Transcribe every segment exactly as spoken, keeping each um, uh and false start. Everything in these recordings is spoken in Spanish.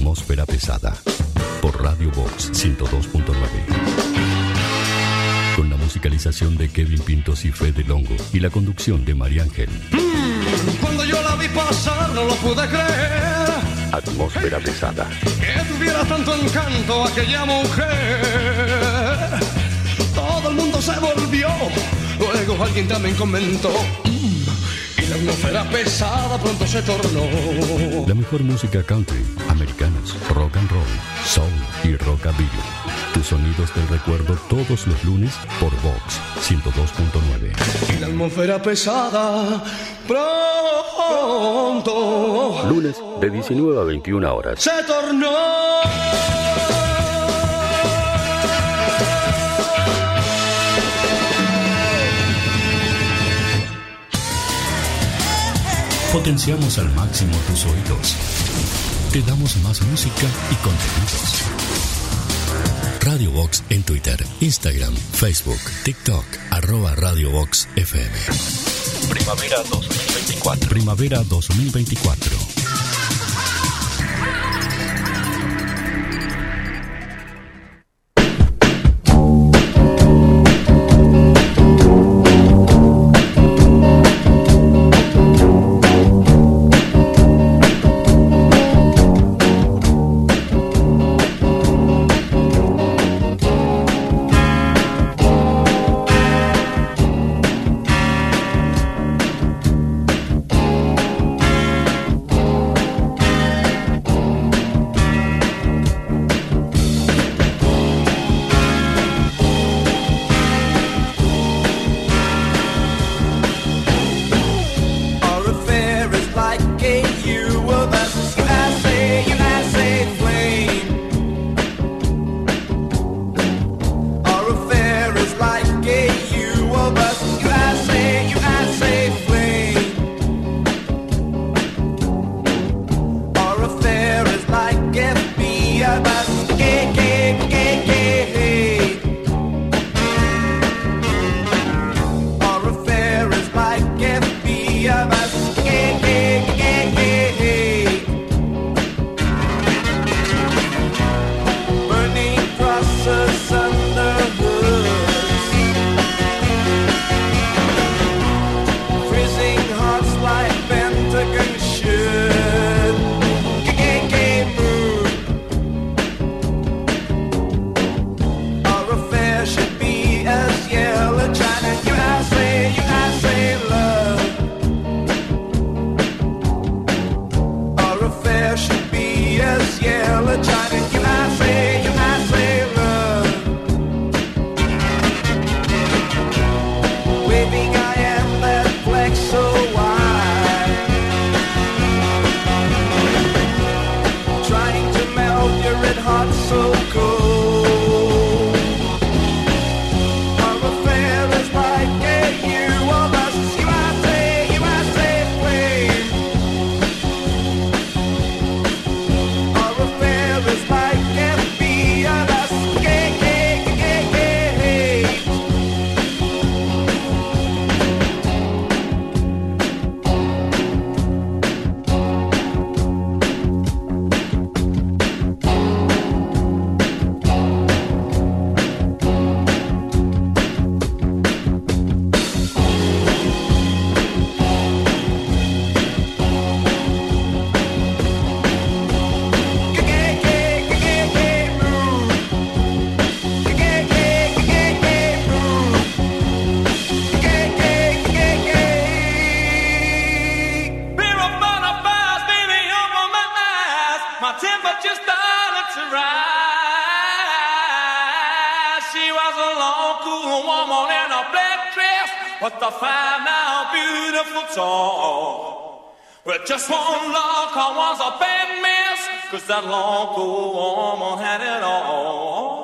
Atmósfera pesada. Por Radio Vox ciento dos punto nueve. Con la musicalización de Kevin Pintos y Fede Longo y la conducción de María Ángel. Mm, cuando yo la vi pasar no lo pude creer. Atmósfera pesada. Que tuviera tanto encanto aquella mujer. Todo el mundo se volvió. Luego alguien también comentó. Mm, y la atmósfera pesada pronto se tornó. La mejor música country, americanos, rock and roll, soul y rockabilly. Tus sonidos del recuerdo todos los lunes por Vox ciento dos punto nueve. Y la atmósfera pesada pronto. Lunes de diecinueve a veintiuna horas. Se tornó. Potenciamos al máximo tus oídos. Te damos más música y contenidos. Radio Vox en Twitter, Instagram, Facebook, TikTok, arroba Radio Vox F M. Primavera dos mil veinticuatro. Primavera dos mil veinticuatro. Just one look, I was a bad mess, 'cause that long cool woman had it all.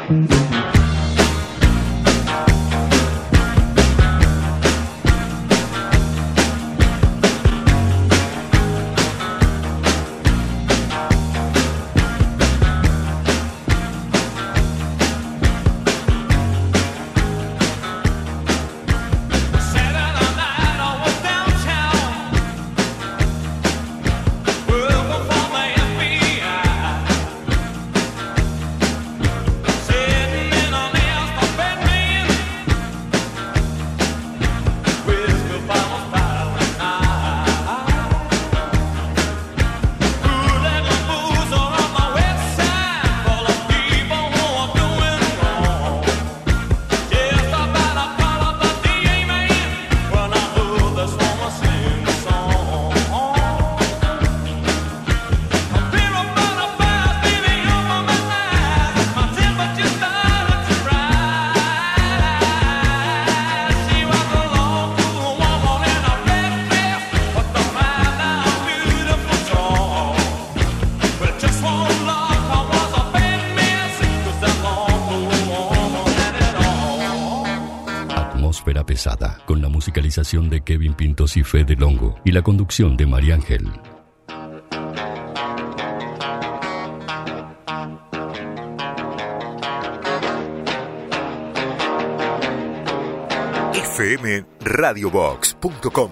Pesada, con la musicalización de Kevin Pintos y Fede Longo y la conducción de María Ángel. F M radio box punto com.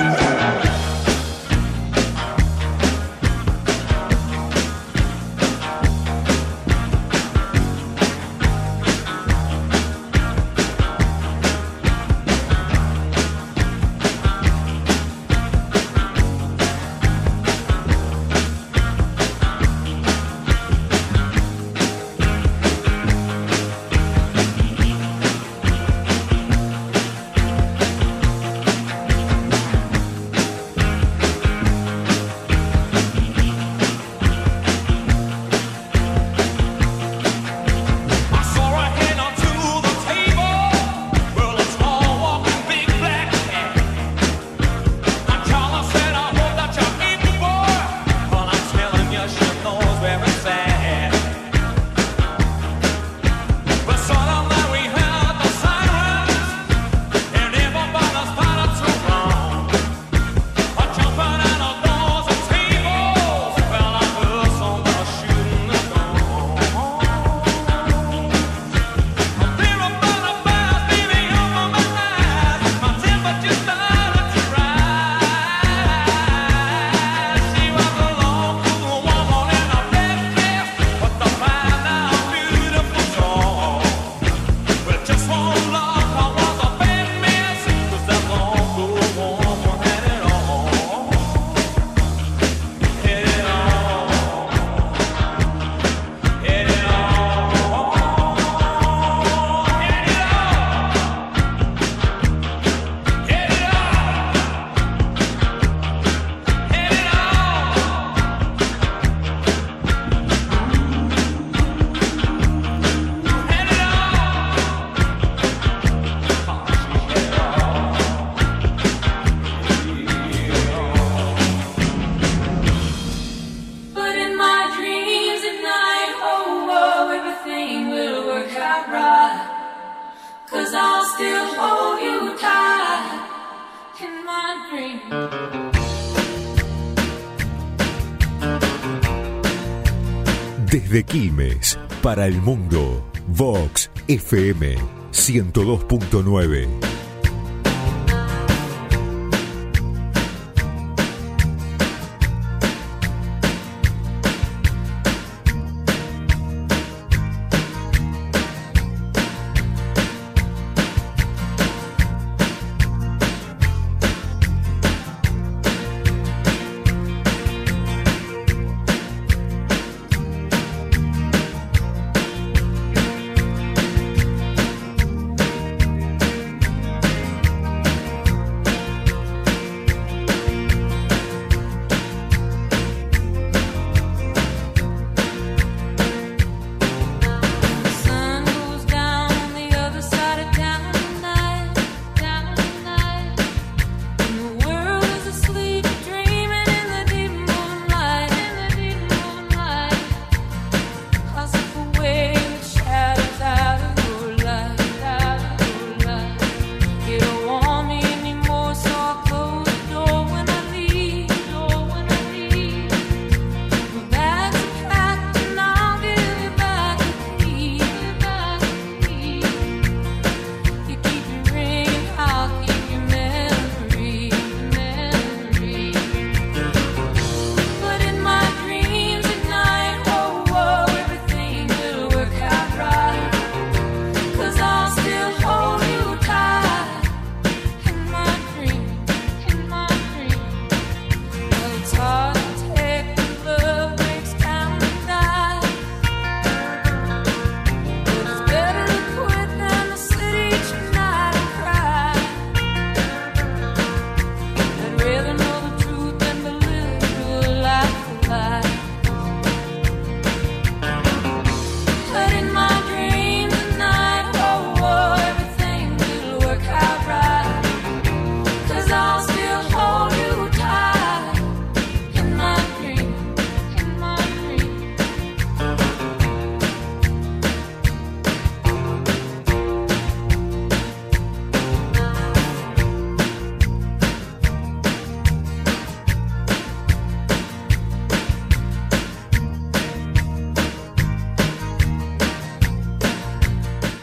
Desde Quilmes, para el mundo, Vox F M ciento dos punto nueve.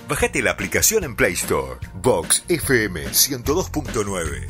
Bájate la aplicación en Play Store. Vox F M ciento dos punto nueve.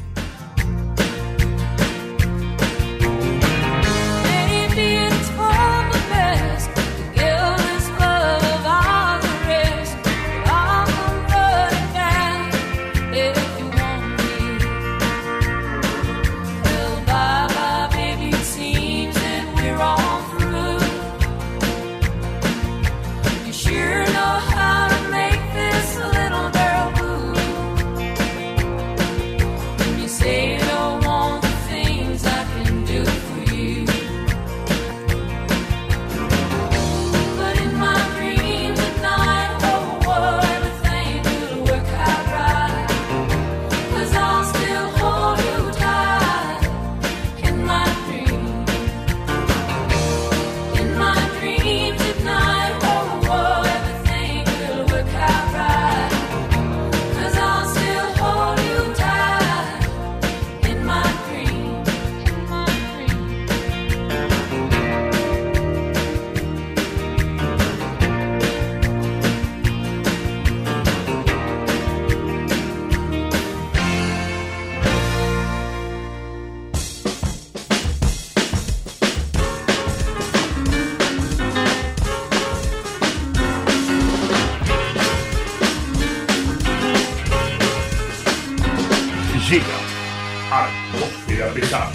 Llega Atmósfera Pesada.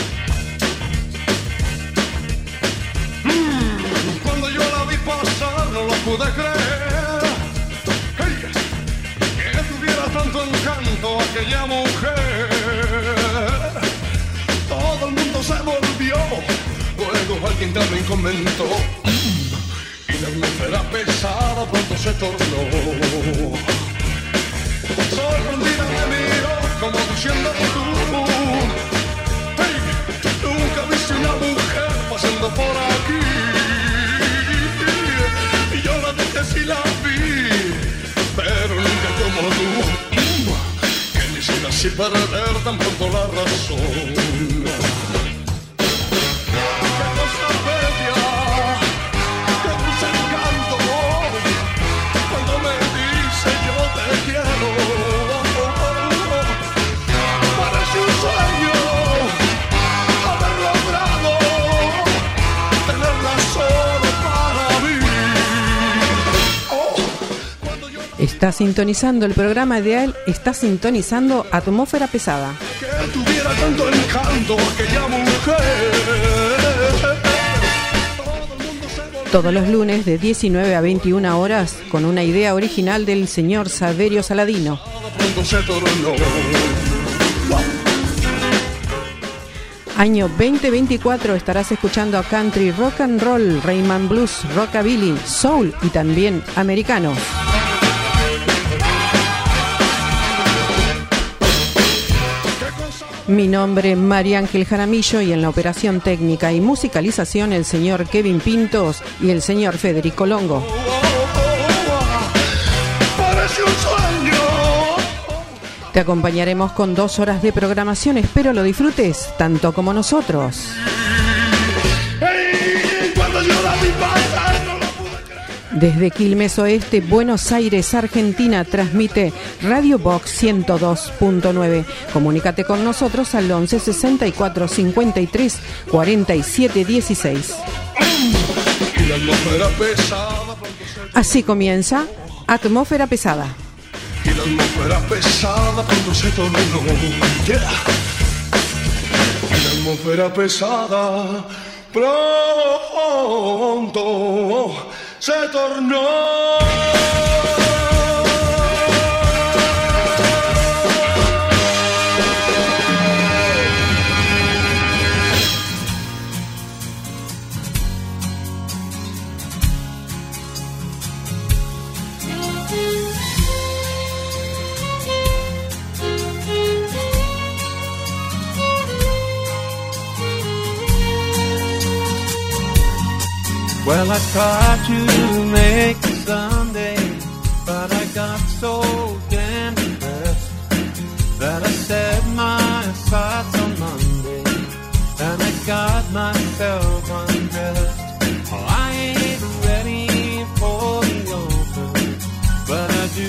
Mm, cuando yo la vi pasar no lo pude creer. Hey, que tuviera tanto encanto aquella mujer. Todo el mundo se volvió. Luego alguien también comentó. Mm, y la atmósfera pesada pronto se tornó. Sorprendida me miró como diciendo tú, hey, nunca viste una mujer pasando por aquí. Y yo la dije sí la vi, pero nunca como tú, que quisiera así perder tan pronto la razón. Qué cosa bella, qué dulce encanto, cuando me dice yo te quiero. Está sintonizando el programa ideal, está sintonizando Atmósfera Pesada. Que tuviera tanto encanto aquella mujer. Todos los lunes de diecinueve a veintiuna horas con una idea original del señor Saverio Saladino. Año veinte veinticuatro estarás escuchando a country, rock and roll, Rhythm Blues, rockabilly, soul y también americano. Mi nombre es María Ángel Jaramillo y en la operación técnica y musicalización el señor Kevin Pintos y el señor Federico Longo. Te acompañaremos con dos horas de programación, espero lo disfrutes tanto como nosotros. Desde Quilmes Oeste, Buenos Aires, Argentina, transmite Radio Vox ciento dos punto nueve. Comunícate con nosotros al once sesenta y cuatro cincuenta y tres cuarenta y siete dieciséis. Así comienza Atmósfera Pesada. Y la atmósfera pesada pronto se tornó. Yeah. Y la atmósfera pesada pronto se tornó. Well, I tried to make it Sunday, but I got so damn depressed that I set my sights on Monday, and I got myself undressed. Oh, I ain't ready for the open, but I do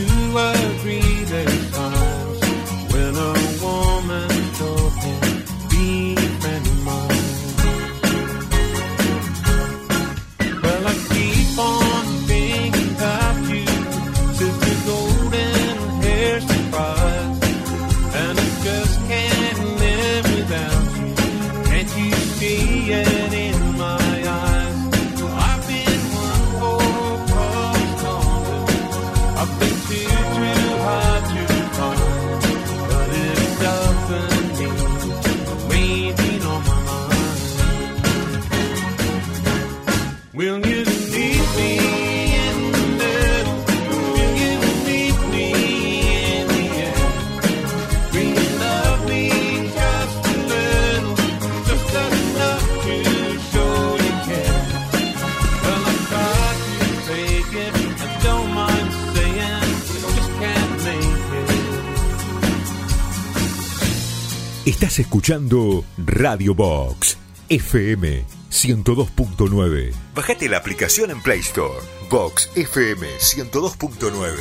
Estás escuchando Radio Box F M ciento dos punto nueve. Bájate la aplicación en Play Store. Box F M ciento dos punto nueve.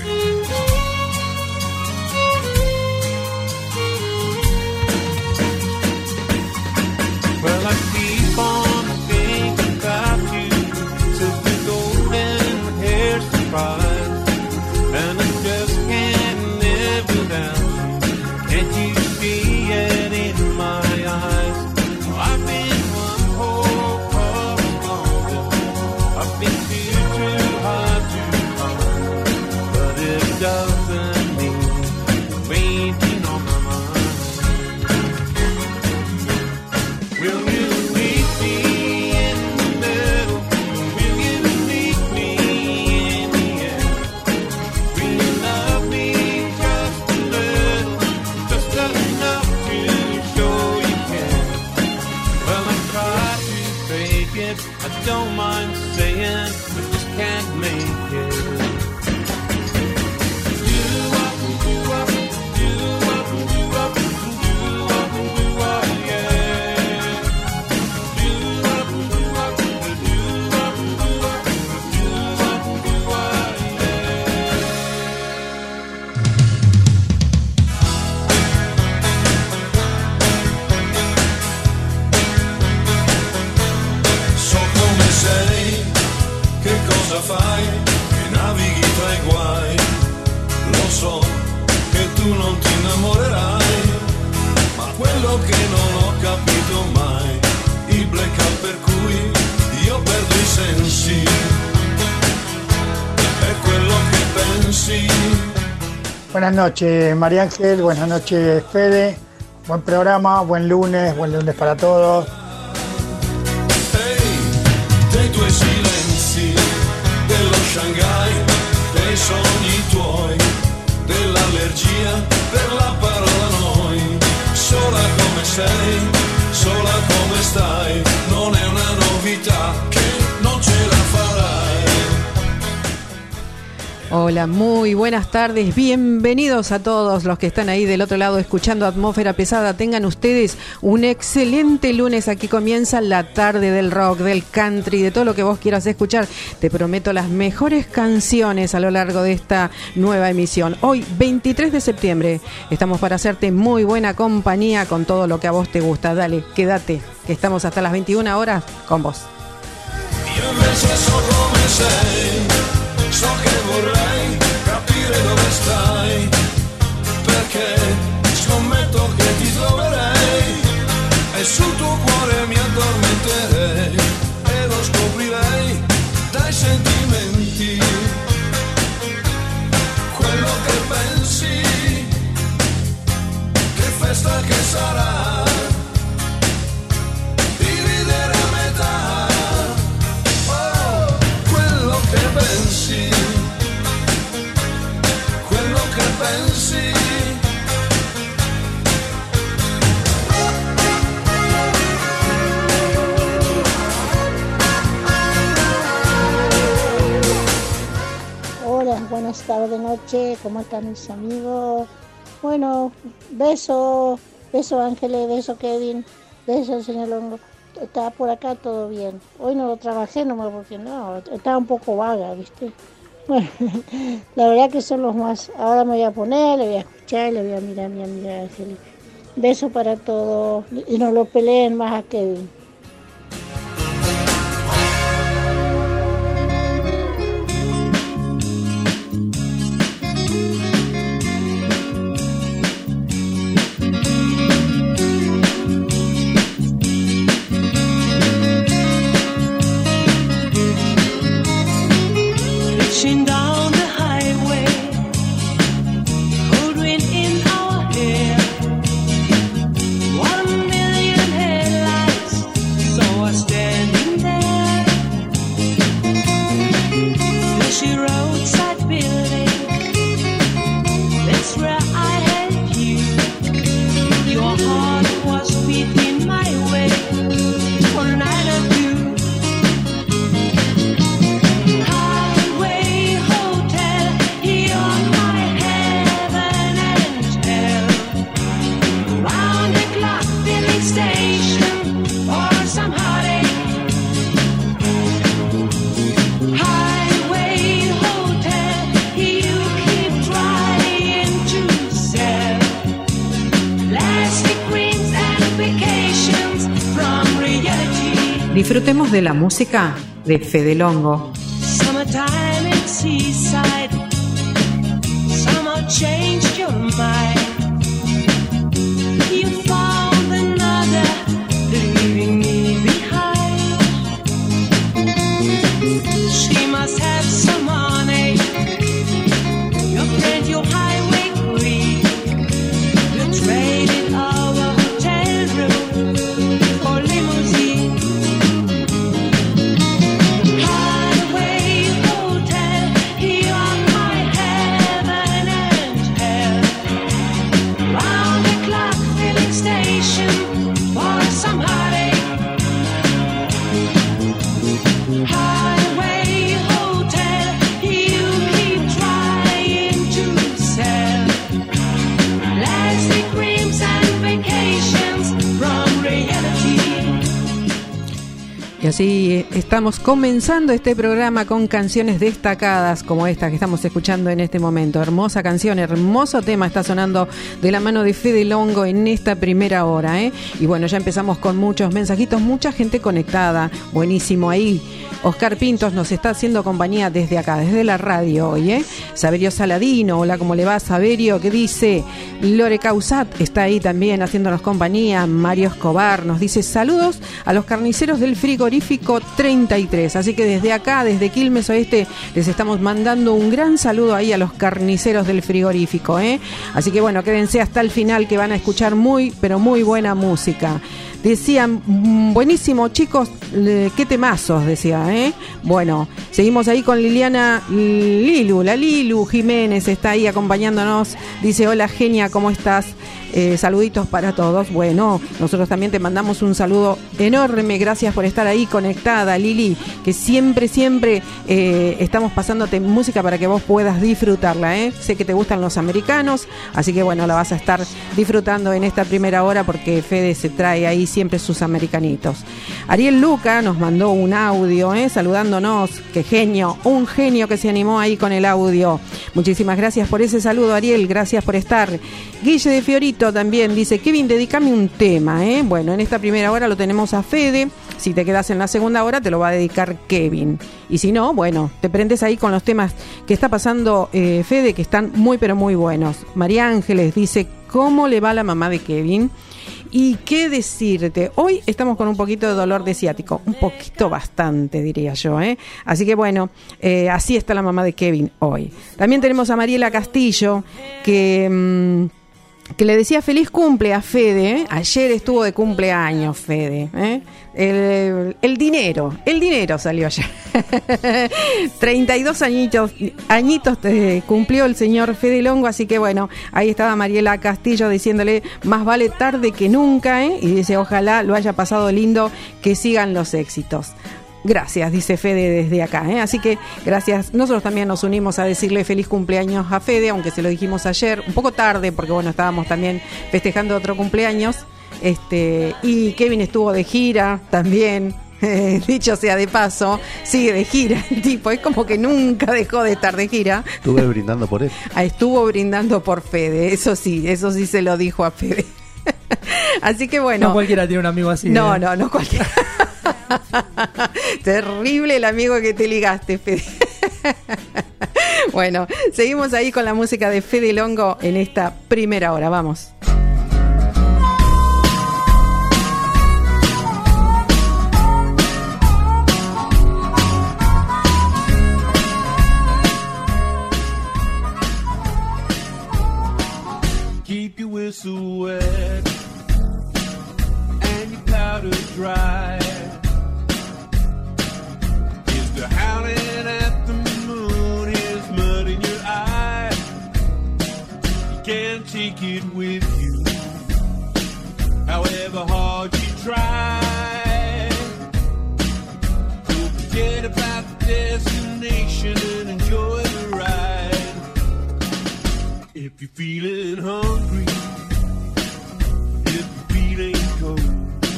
Well, I keep on thinking about you, silky golden hair surprise, and I just can't live without you. Can't you see it in my eyes? I've been one whole correspondent. I've been too, too hard to find, but it doesn't mean waiting on my mind. Will you meet me in the middle? Will you meet me in the end? Will you love me just a little, just enough to show you care? Well, I try to fake it, I don't mind saying, but just can't make it. Do up, do up, do up, do up, do up, do up, yeah. Do up, do up, do up, do up, do up, do up, yeah. So come sei, che cosa fai, che navighi tra i guai. Lo so che tu non ti innamorerai, ma quello che non ho capito mai, il blackout per cui io perdo i sensi, è quello che pensi. Buenas noches, María Ángel. Buenas noches, Fede. Buen programa, buen lunes, buen lunes para todos. Ehi, dei tuoi silenzi, dello Shanghai, dei sogni tuoi, dell'allergia per la parola noi. Sola come sei, sola come stai, non è una novità che non ce la farai. Hola, muy buenas tardes, bienvenidos a todos los que están ahí del otro lado escuchando Atmósfera Pesada. Tengan ustedes un excelente lunes. Aquí comienza la tarde del rock, del country, de todo lo que vos quieras escuchar. Te prometo las mejores canciones a lo largo de esta nueva emisión. Hoy, veintitrés de septiembre, estamos para hacerte muy buena compañía con todo lo que a vos te gusta. Dale, quédate, que estamos hasta las veintiuna horas con vos. Io invece so come sei, so che vorrei capire dove stai, perché scommetto che ti troverei e sul tuo cuore mi addormenterei e lo scoprirei dai sentimenti, quello che pensi, che festa che sarà, di ridere a metà. Che pensi, quello che pensi. Hola, buenas tardes, noche, ¿cómo están mis amigos? Bueno, beso, beso Ángeles, beso Kevin, beso señor Longo. Estaba por acá todo bien. Hoy no lo trabajé nomás porque no, estaba un poco vaga, ¿viste? Bueno, la verdad que son los más. Ahora me voy a poner, le voy a escuchar, le voy a mirar a mi amiga Ángel. Beso para todos y no lo peleen más a Kevin. Down the highway, cold wind in our hair, one million headlights, saw us standing there. Fishy roadside building, that's where I had you. Your heart was beating my way, one night or two. Highway home. Disfrutemos de la música de Fede Longo. Summertime in seaside, summer changed your mind. You found another, leaving me behind. She must have some money. Your friend, your highway queen. You traded our hotel room for limousine. Highway hotel, you are my heaven and hell. Round the clock filling station for some heartache. Highway hotel, you keep trying to sell plastic dreams and vacations from reality. Y así estamos comenzando este programa con canciones destacadas como esta que estamos escuchando en este momento. Hermosa canción, hermoso tema está sonando de la mano de Fede Longo en esta primera hora, ¿eh? Y bueno, ya empezamos con muchos mensajitos, mucha gente conectada. Buenísimo ahí. Oscar Pintos nos está haciendo compañía desde acá, desde la radio hoy, ¿eh? Saberio Saladino, hola, ¿cómo le va, Saberio? ¿Qué dice? Lore Causat está ahí también haciéndonos compañía. Mario Escobar nos dice saludos a los carniceros del frigorífico treinta y tres. Así que desde acá, desde Quilmes Oeste, les estamos mandando un gran saludo ahí a los carniceros del frigorífico, ¿eh? Así que bueno, quédense hasta el final que van a escuchar muy, pero muy buena música. Decían, buenísimo chicos, qué temazos, decía, ¿eh? Bueno, seguimos ahí con Liliana Lilu, la Lilu Jiménez está ahí acompañándonos, dice, hola genia, ¿cómo estás? Eh, saluditos para todos. Bueno, nosotros también te mandamos un saludo enorme, gracias por estar ahí conectada, Lili, que siempre, siempre eh, estamos pasándote música para que vos puedas disfrutarla, ¿eh? Sé que te gustan los americanos, así que bueno, la vas a estar disfrutando en esta primera hora porque Fede se trae ahí siempre sus americanitos. Ariel Luca nos mandó un audio, ¿eh? Saludándonos, qué genio, un genio que se animó ahí con el audio. Muchísimas gracias por ese saludo, Ariel, gracias por estar. Guille de Fiorito también dice, Kevin, dedícame un tema, ¿eh? Bueno, en esta primera hora lo tenemos a Fede, si te quedas en la segunda hora te lo va a dedicar Kevin, y si no, bueno, te prendes ahí con los temas que está pasando eh, Fede, que están muy pero muy buenos. María Ángeles dice, ¿cómo le va a la mamá de Kevin? Y qué decirte, hoy estamos con un poquito de dolor de ciático, un poquito bastante diría yo, ¿eh? Así que bueno, eh, así está la mamá de Kevin hoy. También tenemos a Mariela Castillo, que... Mmm, que le decía feliz cumple a Fede, ¿eh? Ayer estuvo de cumpleaños Fede, ¿eh? el, el dinero, el dinero salió ayer. treinta y dos añitos, añitos eh, cumplió el señor Fede Longo, así que bueno, ahí estaba Mariela Castillo diciéndole más vale tarde que nunca, ¿eh? Y dice ojalá lo haya pasado lindo, que sigan los éxitos. Gracias, dice Fede desde acá, ¿eh? Así que gracias. Nosotros también nos unimos a decirle feliz cumpleaños a Fede, aunque se lo dijimos ayer, un poco tarde, porque bueno, estábamos también festejando otro cumpleaños. Este, y Kevin estuvo de gira también, eh, dicho sea de paso, sigue de gira el tipo, es como que nunca dejó de estar de gira. Estuve brindando por él. Ah, estuvo brindando por Fede, eso sí, eso sí se lo dijo a Fede. Así que bueno. No cualquiera tiene un amigo así. No, ¿eh? no, no cualquiera. Terrible el amigo que te ligaste, Fede. Bueno, seguimos ahí con la música de Fede Longo en esta primera hora. Vamos. Keep your whistle wet and your powder dry. Is the howling at the moon, is mud in your eye? You can't take it with you, however hard you try. So forget about the destination and enjoy the ride. If you're feeling hungry, if you're feeling cold,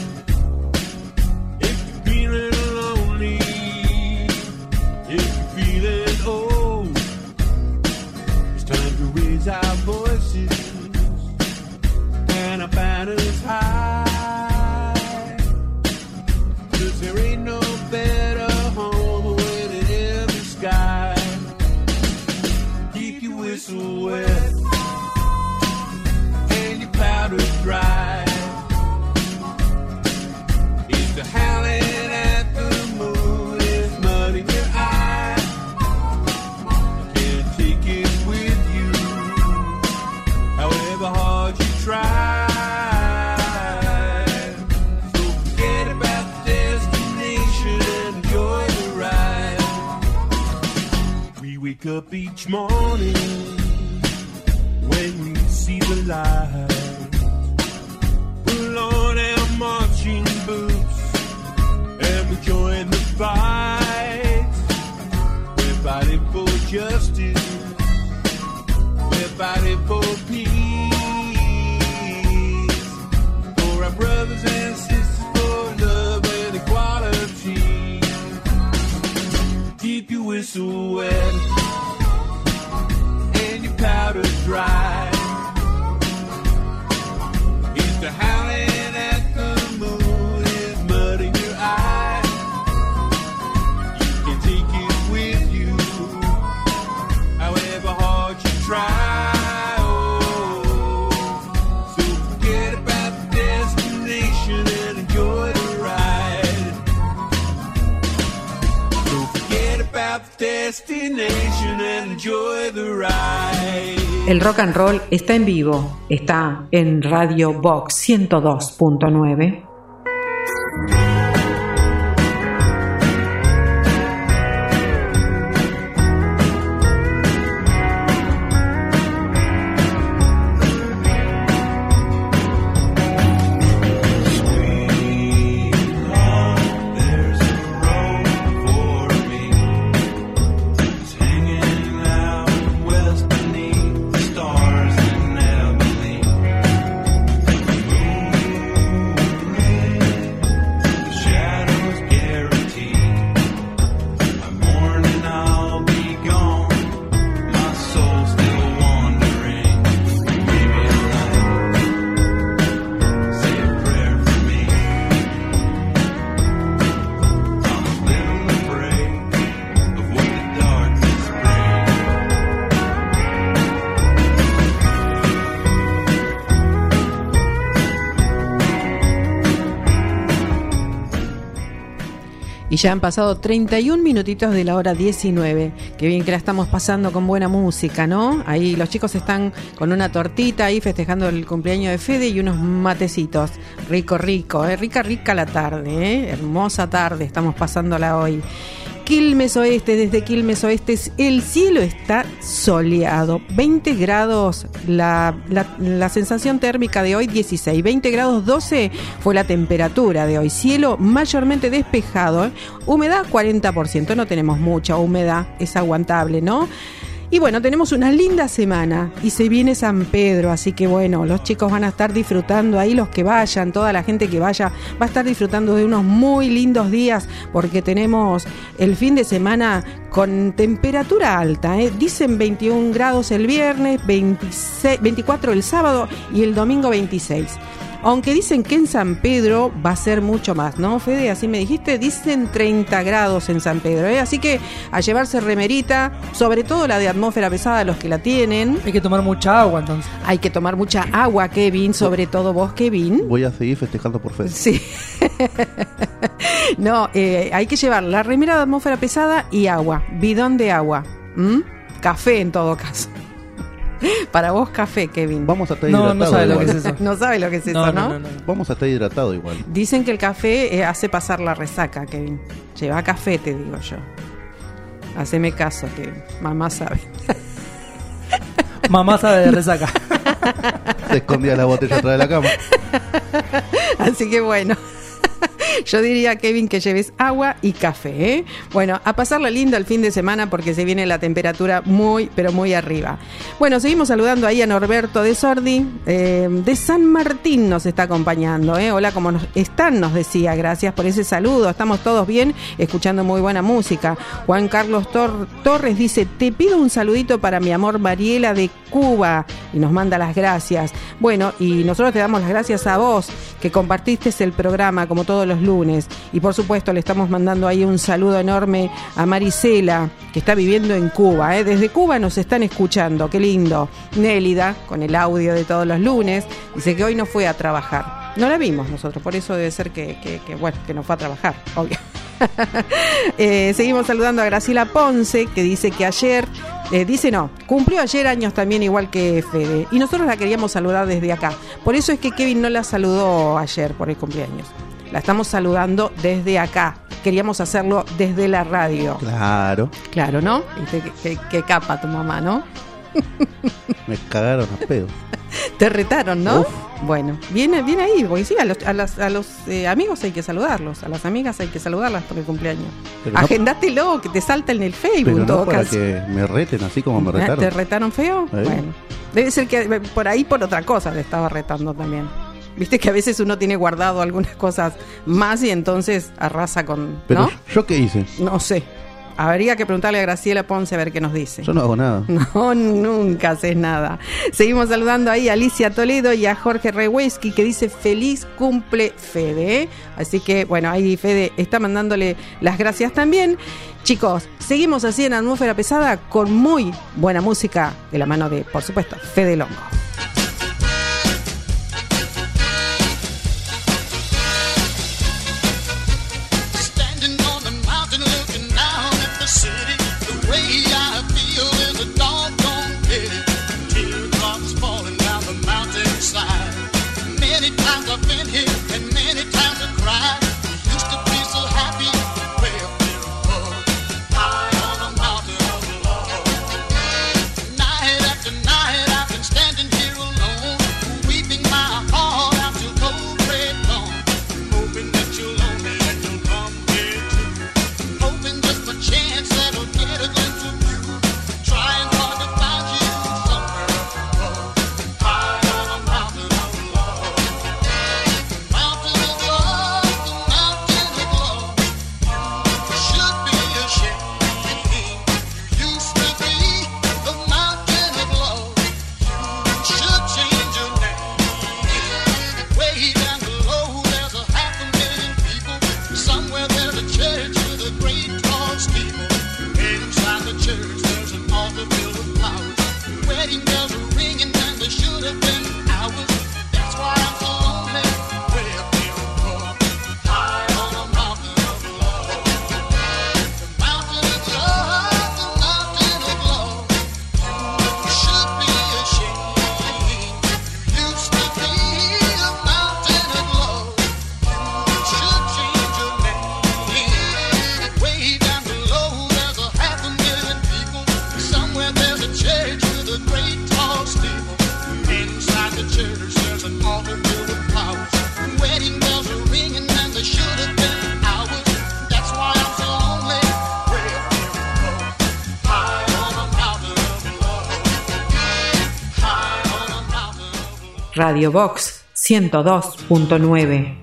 if you're feeling lonely, if you're feeling old, it's time to raise our voices and our banners high. 'Cause there ain't wake up each morning when you see the light. Pull on our marching boots and we join the fight. We're fighting for justice. We're fighting for peace. For our brothers and sisters, for love and equality. Keep your whistle wet and your powder dry. It's the howling at the moon, is mud in your eye. You can take it with you, however hard you try. Oh, so forget about the destination and enjoy the ride. So forget about the destination and enjoy the ride. El rock and roll está en vivo, está en Radio Box ciento dos punto nueve. Y ya han pasado treinta y un minutitos de la hora diecinueve. Qué bien que la estamos pasando con buena música, ¿no? Ahí los chicos están con una tortita ahí festejando el cumpleaños de Fede y unos matecitos. Rico, rico, ¿eh? Rica, rica la tarde, ¿eh? Hermosa tarde, estamos pasándola hoy. Quilmes Oeste, desde Quilmes Oeste, el cielo está soleado, veinte grados, la, la, la sensación térmica de hoy dieciséis, veinte grados doce fue la temperatura de hoy, cielo mayormente despejado, ¿eh? Humedad cuarenta por ciento, no tenemos mucha humedad, es aguantable, ¿no? Y bueno, tenemos una linda semana y se viene San Pedro, así que bueno, los chicos van a estar disfrutando ahí, los que vayan, toda la gente que vaya va a estar disfrutando de unos muy lindos días porque tenemos el fin de semana con temperatura alta, ¿eh? Dicen veintiún grados el viernes, veintiséis, veinticuatro el sábado y el domingo veintiséis. Aunque dicen que en San Pedro va a ser mucho más, ¿no, Fede? Así me dijiste, dicen treinta grados en San Pedro, ¿eh? Así que a llevarse remerita, sobre todo la de atmósfera pesada, los que la tienen. Hay que tomar mucha agua, entonces. Hay que tomar mucha agua, Kevin, sobre todo vos, Kevin. Voy a seguir festejando por Fede. Sí. No, eh, hay que llevar la remera de atmósfera pesada y agua, bidón de agua. ¿Mm? Café en todo caso. Para vos café, Kevin. Vamos a estar no, hidratados. No sabe igual. lo que es eso. No sabe lo que es no, eso, ¿no? ¿no? No, no, no. Vamos a estar hidratados igual. Dicen que el café eh, hace pasar la resaca, Kevin. Lleva café, te digo yo. Haceme caso, que mamá sabe. Mamá sabe de resaca. Se escondía la botella atrás de la cama. Así que bueno. Yo diría, Kevin, que lleves agua y café, ¿eh? Bueno, a pasarla linda el fin de semana porque se viene la temperatura muy, pero muy arriba. Bueno, seguimos saludando ahí a Norberto de Sordi, eh, de San Martín nos está acompañando, ¿eh? Hola, ¿cómo nos están? Nos decía, gracias por ese saludo, estamos todos bien, escuchando muy buena música. Juan Carlos Tor- Torres dice, te pido un saludito para mi amor Mariela de Cuba, y nos manda las gracias. Bueno, y nosotros te damos las gracias a vos, que compartiste el programa como todos los lunes, y por supuesto le estamos mandando ahí un saludo enorme a Marisela, que está viviendo en Cuba, ¿eh? Desde Cuba nos están escuchando, qué lindo. Nélida, con el audio de todos los lunes, dice que hoy no fue a trabajar. No la vimos nosotros, por eso debe ser que, que, que bueno, que no fue a trabajar, obvio. eh, seguimos saludando a Graciela Ponce, que dice que ayer, eh, dice no, cumplió ayer años también igual que Fede, y nosotros la queríamos saludar desde acá. Por eso es que Kevin no la saludó ayer por el cumpleaños. La estamos saludando desde acá, queríamos hacerlo desde la radio. Claro. Claro, ¿no? Qué, qué, qué capa tu mamá, ¿no? Me cagaron a pedo. Te retaron, ¿no? Uf. Bueno, viene, viene ahí, porque sí, a los, a las, a los eh, amigos hay que saludarlos, a las amigas hay que saludarlas por el cumpleaños. Pero Agendátelo, no, que te salta en el Facebook. Pero en todo no para caso. que me reten así como me retaron. ¿Te retaron feo? ¿Eh? Bueno, debe ser que por ahí por otra cosa te estaba retando también. Viste que a veces uno tiene guardado algunas cosas más y entonces arrasa con... Pero ¿no? ¿yo qué hice? No sé. Habría que preguntarle a Graciela Ponce a ver qué nos dice. Yo no hago nada. No, nunca haces nada. Seguimos saludando ahí a Alicia Toledo y a Jorge Reweski, que dice feliz cumple Fede. Así que, bueno, ahí Fede está mandándole las gracias también. Chicos, seguimos así en Atmósfera Pesada con muy buena música de la mano de, por supuesto, Fede Longo. Radio Box ciento dos punto nueve.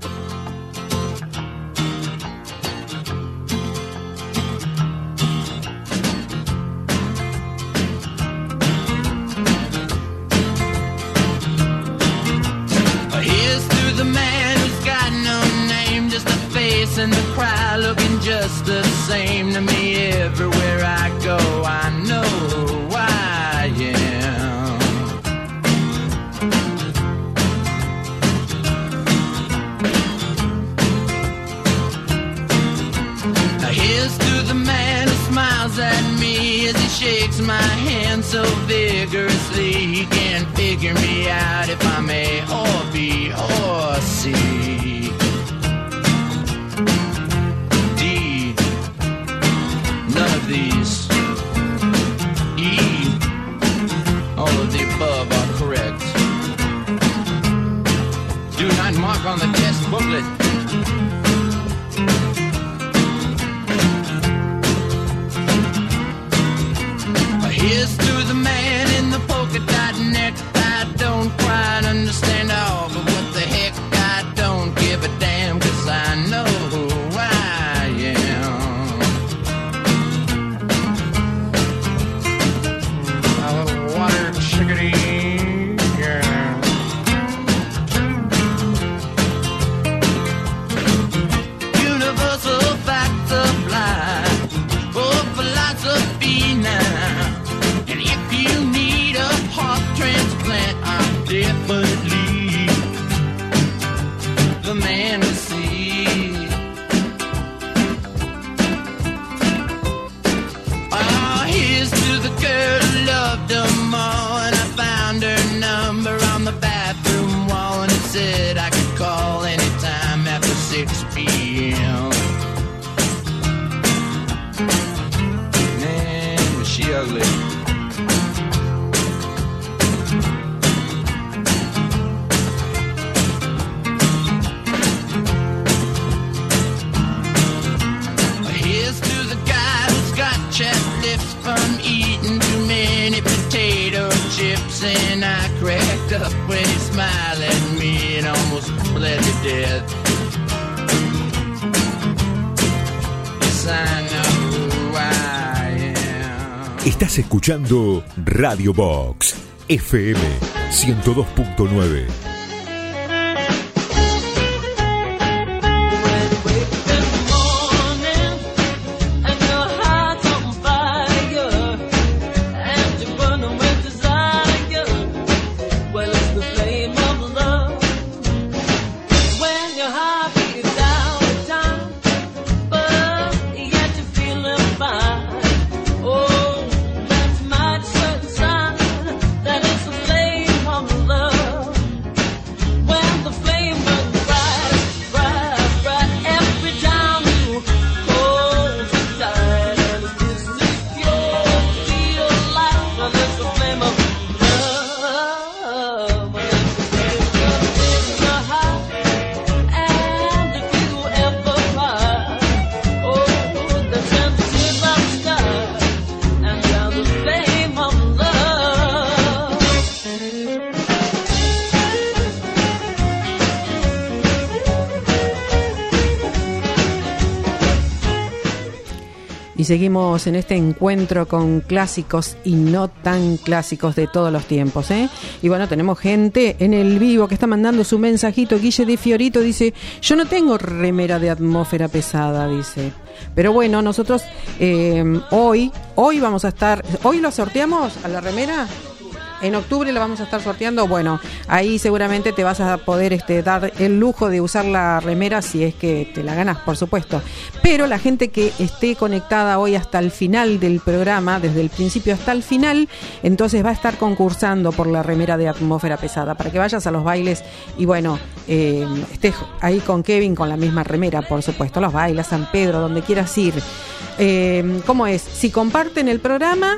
pretty smile at me and almost bled to death. Yes, I know who I am. Estás escuchando Radio Box F M ciento dos punto nueve. Y seguimos en este encuentro con clásicos y no tan clásicos de todos los tiempos, ¿eh? Y bueno, tenemos gente en el vivo que está mandando su mensajito. Guille de Fiorito dice, yo no tengo remera de Atmósfera Pesada, dice. Pero bueno, nosotros eh, hoy, hoy vamos a estar, hoy lo sorteamos a la remera. En octubre la vamos a estar sorteando. Bueno, ahí seguramente te vas a poder este, dar el lujo de usar la remera si es que te la ganás, por supuesto. Pero la gente que esté conectada hoy hasta el final del programa, desde el principio hasta el final, entonces va a estar concursando por la remera de Atmósfera Pesada, para que vayas a los bailes y bueno, eh, estés ahí con Kevin con la misma remera, por supuesto, los bailes, San Pedro, donde quieras ir. Eh, ¿Cómo es? Si comparten el programa,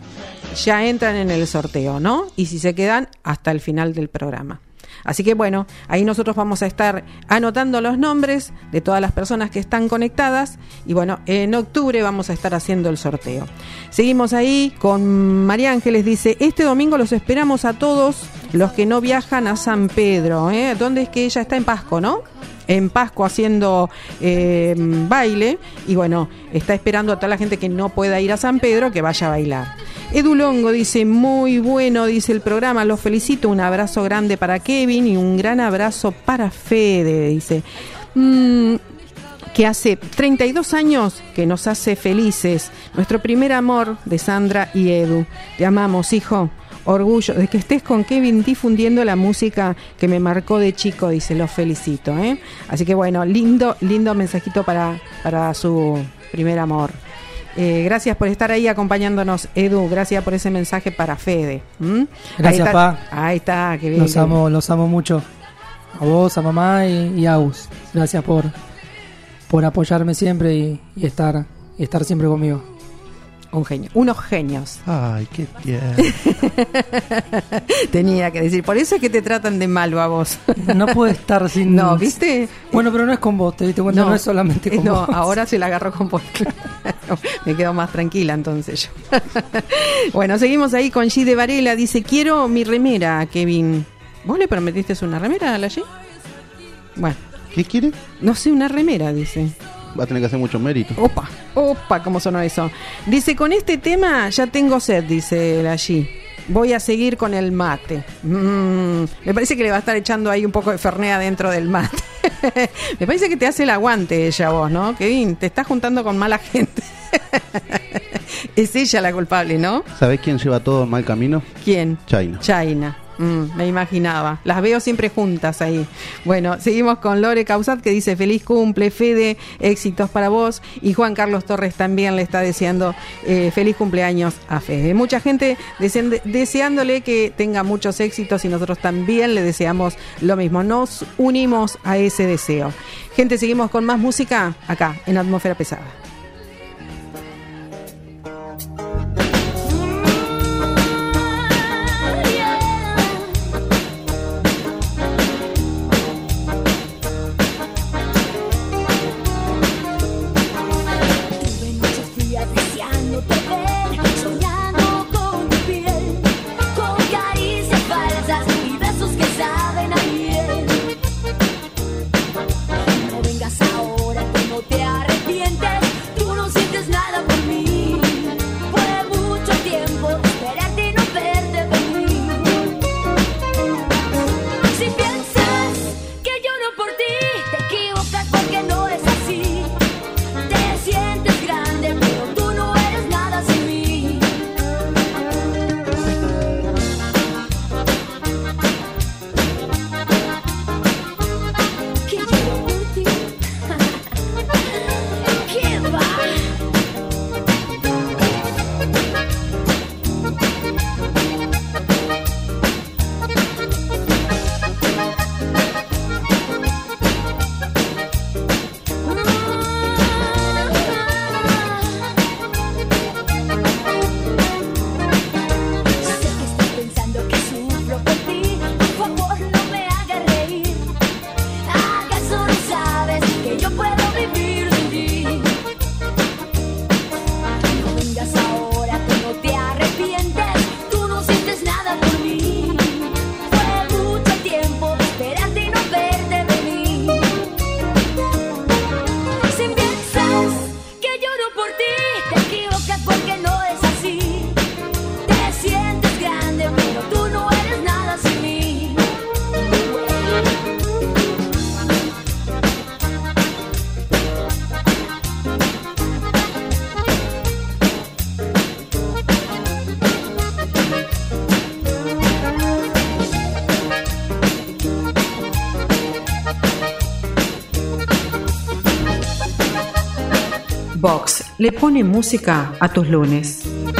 ya entran en el sorteo, ¿no? Y si se quedan, hasta el final del programa. Así que bueno, ahí nosotros vamos a estar anotando los nombres de todas las personas que están conectadas y bueno, en octubre vamos a estar haciendo el sorteo. Seguimos ahí con María Ángeles, dice, este domingo los esperamos a todos los que no viajan a San Pedro, ¿eh? ¿Dónde es que ella está? En Pasco, ¿no? En Pasco haciendo eh, baile y bueno, está esperando a toda la gente que no pueda ir a San Pedro que vaya a bailar. Edu Longo dice, muy bueno, dice el programa, los felicito, un abrazo grande para Kevin y un gran abrazo para Fede, dice, mm, que hace treinta y dos años que nos hace felices, nuestro primer amor de Sandra y Edu, te amamos, hijo. Orgullo de que estés con Kevin difundiendo la música que me marcó de chico, dice, los felicito, ¿eh? Así que bueno, lindo, lindo mensajito para, para su primer amor. Eh, gracias por estar ahí acompañándonos, Edu, gracias por ese mensaje para Fede. ¿Mm? Gracias, ahí está, pa. Ahí está, qué bien. Los amo, los amo mucho. A vos, a mamá y, y a Gus. Gracias por, por apoyarme siempre y, y estar, y estar siempre conmigo. Un genio, unos genios. Ay, qué tierno. Tenía que decir, por eso es que te tratan de malo a vos. No puede estar sin... No, ¿viste? Bueno, pero no es con vos, te diste cuenta, no, no es solamente con no, vos. No, ahora se la agarró con vos. Me quedo más tranquila entonces yo. Bueno, seguimos ahí con G de Varela, dice, quiero mi remera, Kevin. ¿Vos le prometiste una remera a la G? Bueno. ¿Qué quiere? No sé, una remera, dice. Va a tener que hacer mucho mérito. Opa, opa, ¿cómo sonó eso? Dice, con este tema ya tengo sed, dice la G. Voy a seguir con el mate. Mm, me parece que le va a estar echando ahí un poco de fernea dentro del mate. Me parece que te hace el aguante ella vos, ¿no? Kevin, te estás juntando con mala gente. Es ella la culpable, ¿no? ¿Sabés quién lleva todo en mal camino? ¿Quién? China. China. Mm, me imaginaba, las veo siempre juntas ahí. Bueno, seguimos con Lore Causat que dice feliz cumple, Fede, éxitos para vos, y Juan Carlos Torres también le está deseando eh, feliz cumpleaños a Fede. Mucha gente deseando, deseándole que tenga muchos éxitos y nosotros también le deseamos lo mismo, nos unimos a ese deseo. Gente, seguimos con más música acá en Atmósfera Pesada. Soñando con tu piel, con caricias falsas y besos que Vox le pone música a tus lunes.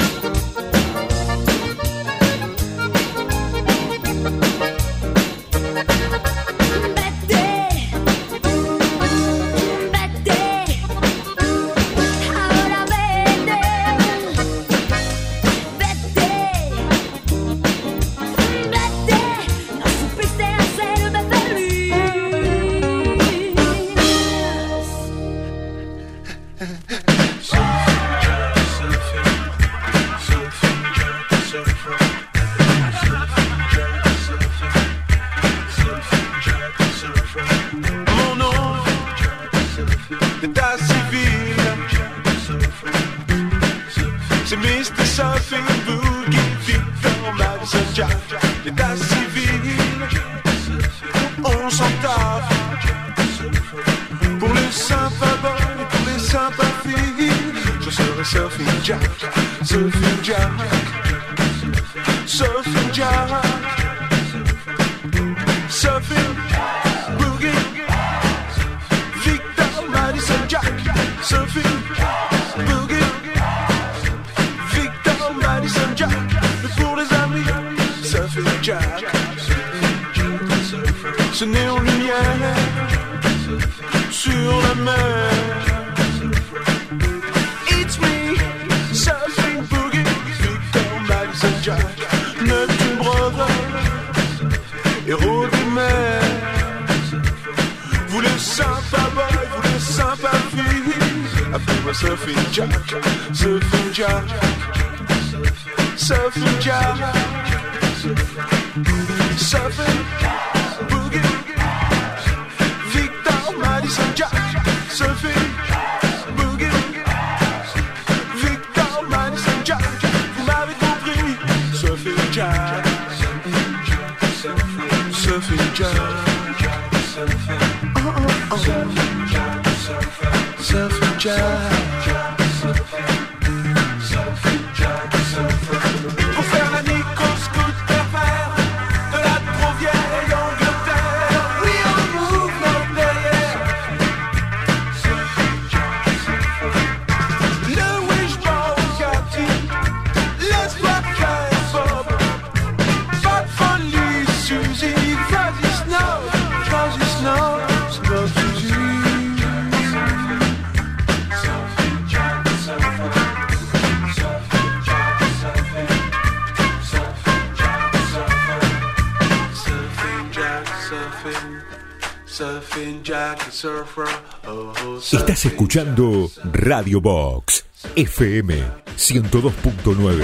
Estás escuchando Radio Box F M ciento dos punto nueve.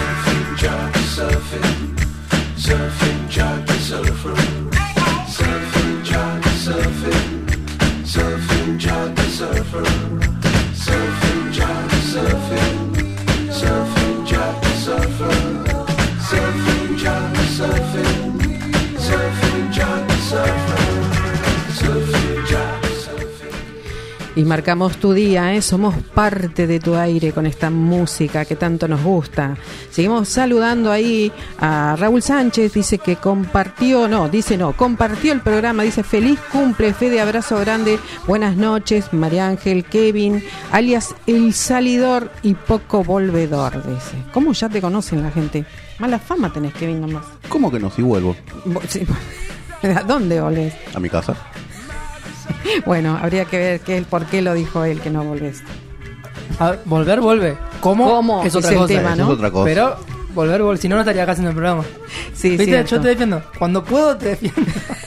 Y marcamos tu día, ¿eh? Somos parte de tu aire con esta música que tanto nos gusta. Seguimos saludando ahí a Raúl Sánchez, dice que compartió, no, dice no, compartió el programa, dice feliz cumple, Fede, abrazo grande, buenas noches, María Ángel, Kevin, alias El Salidor y Poco Volvedor, dice. ¿Cómo ya te conocen la gente? Mala fama tenés, Kevin, nomás. ¿Cómo que no? Si vuelvo. Sí. ¿A dónde volvés? A mi casa. Bueno, habría que ver qué, por qué lo dijo él que no volvés. A volver, vuelve. ¿Cómo? ¿Cómo? Es otra es cosa. El tema, ¿no? Es otra cosa. Pero volver, vuelve. Si no, no estaría acá haciendo el programa. Sí, ¿viste? cierto. Yo te defiendo. Cuando puedo, te defiendo.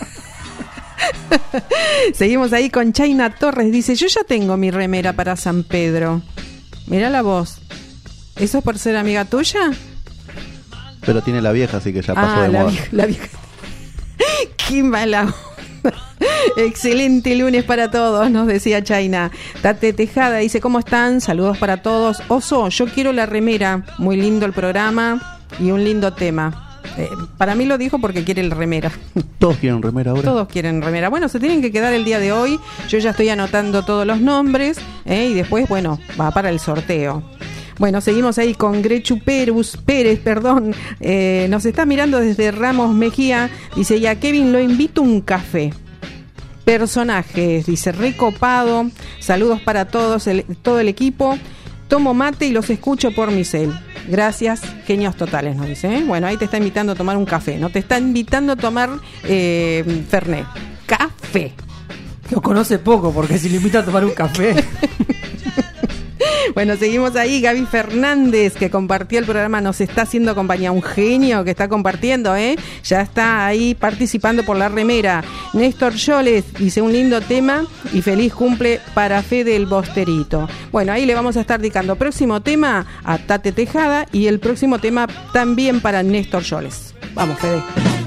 Seguimos ahí con Chaina Torres. Dice, yo ya tengo mi remera para San Pedro. Mirá la voz. ¿Eso es por ser amiga tuya? Pero tiene la vieja, así que ya pasó ah, de la moda. Vieja, la vieja. Qué mala. Excelente lunes para todos, nos decía Chaina. Tate Tejada dice, ¿cómo están? Saludos para todos. Oso, yo quiero la remera. Muy lindo el programa y un lindo tema. Eh, para mí lo dijo porque quiere la remera. Todos quieren remera ahora. Todos quieren remera. Bueno, se tienen que quedar el día de hoy. Yo ya estoy anotando todos los nombres, eh, y después, bueno, va para el sorteo. Bueno, seguimos ahí con Grechu Perus, Pérez, perdón, eh, nos está mirando desde Ramos Mejía, dice, y a Kevin lo invito a un café. personajes, dice, recopado, saludos para todos, el, todo el equipo, tomo mate y los escucho por mi cel. Gracias, genios totales, nos dice, ¿eh? Bueno, ahí te está invitando a tomar un café, no te está invitando a tomar eh, Fernet, café. Lo conoce poco, porque si le invita a tomar un café... Bueno, seguimos ahí. Gaby Fernández, que compartió el programa, nos está haciendo compañía. Un genio que está compartiendo, ¿eh? Ya está ahí participando por la remera. Néstor Yoles dice, un lindo tema y feliz cumple para Fede el Bosterito. Bueno, ahí le vamos a estar dedicando próximo tema a Tate Tejada y el próximo tema también para Néstor Yoles. Vamos, Fede.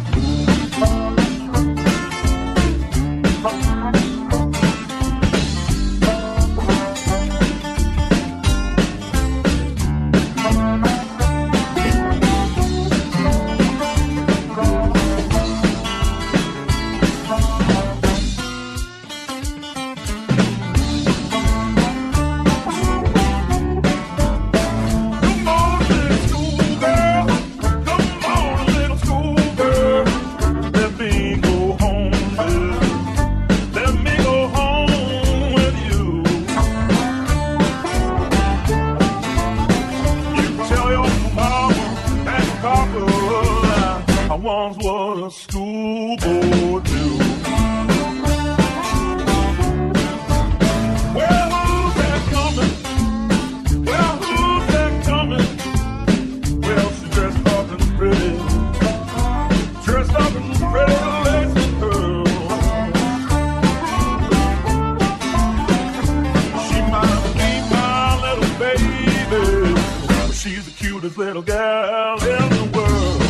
Little girl in the world.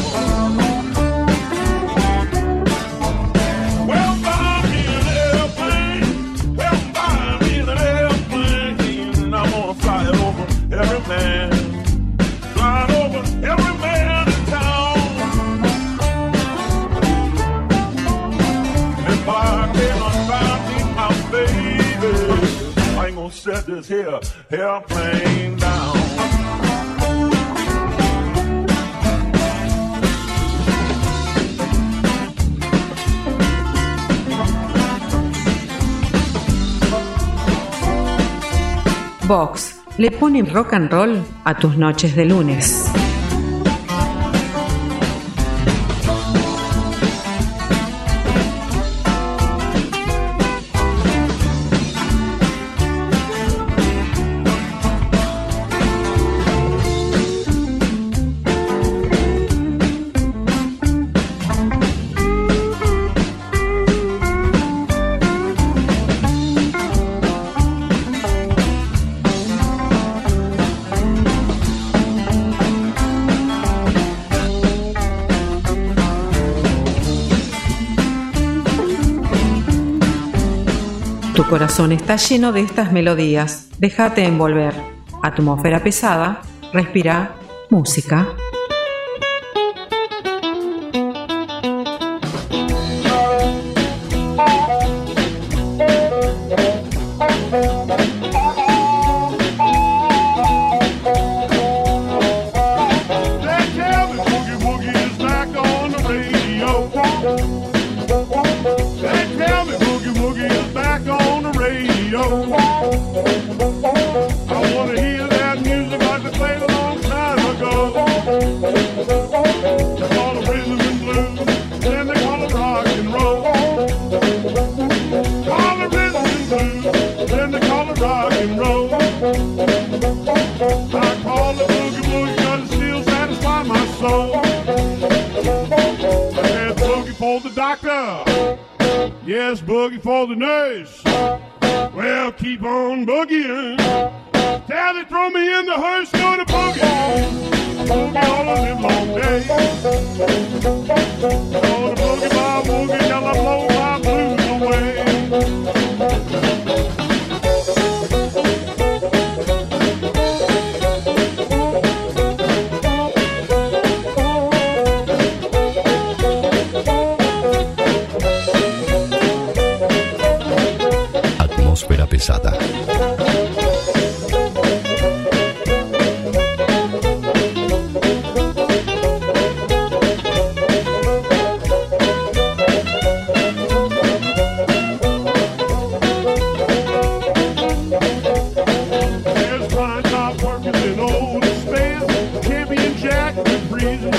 Well, buy me an airplane. Well, buy me an airplane. And I'm gonna fly it over every man. Fly it over every man in town. If I cannot find me my baby, I ain't gonna set this here airplane down. Vox le pone rock and roll a tus noches de lunes. Tu corazón está lleno de estas melodías. Déjate envolver. Atmósfera pesada. Respira música. Yes, boogie for the nurse. Well, keep on boogieing. Tell it, throw me in the hearse, go to boogie. Boogie all of them long days. Go to boogie by boogie till I blow my blues away. Pesada.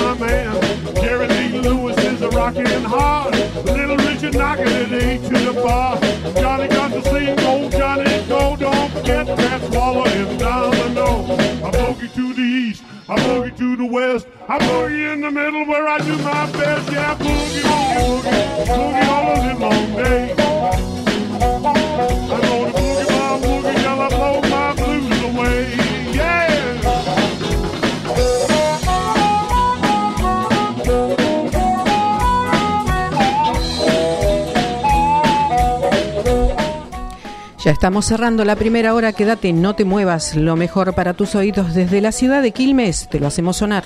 my man. Jerry Lee Lewis is a rockin' hard. Little Richard knocking at eight to the bar. Johnny got to sing, old Johnny go. Don't forget that Waller and Domino. I boogie to the east, I boogie to the west. I boogie in the middle where I do my best. Yeah, boogie, boogie, boogie, boogie all of the long day. I go to boogie my boogie till I blow my blues away. Yeah. Ya estamos cerrando la primera hora, quédate, no te muevas, lo mejor para tus oídos desde la ciudad de Quilmes, te lo hacemos sonar.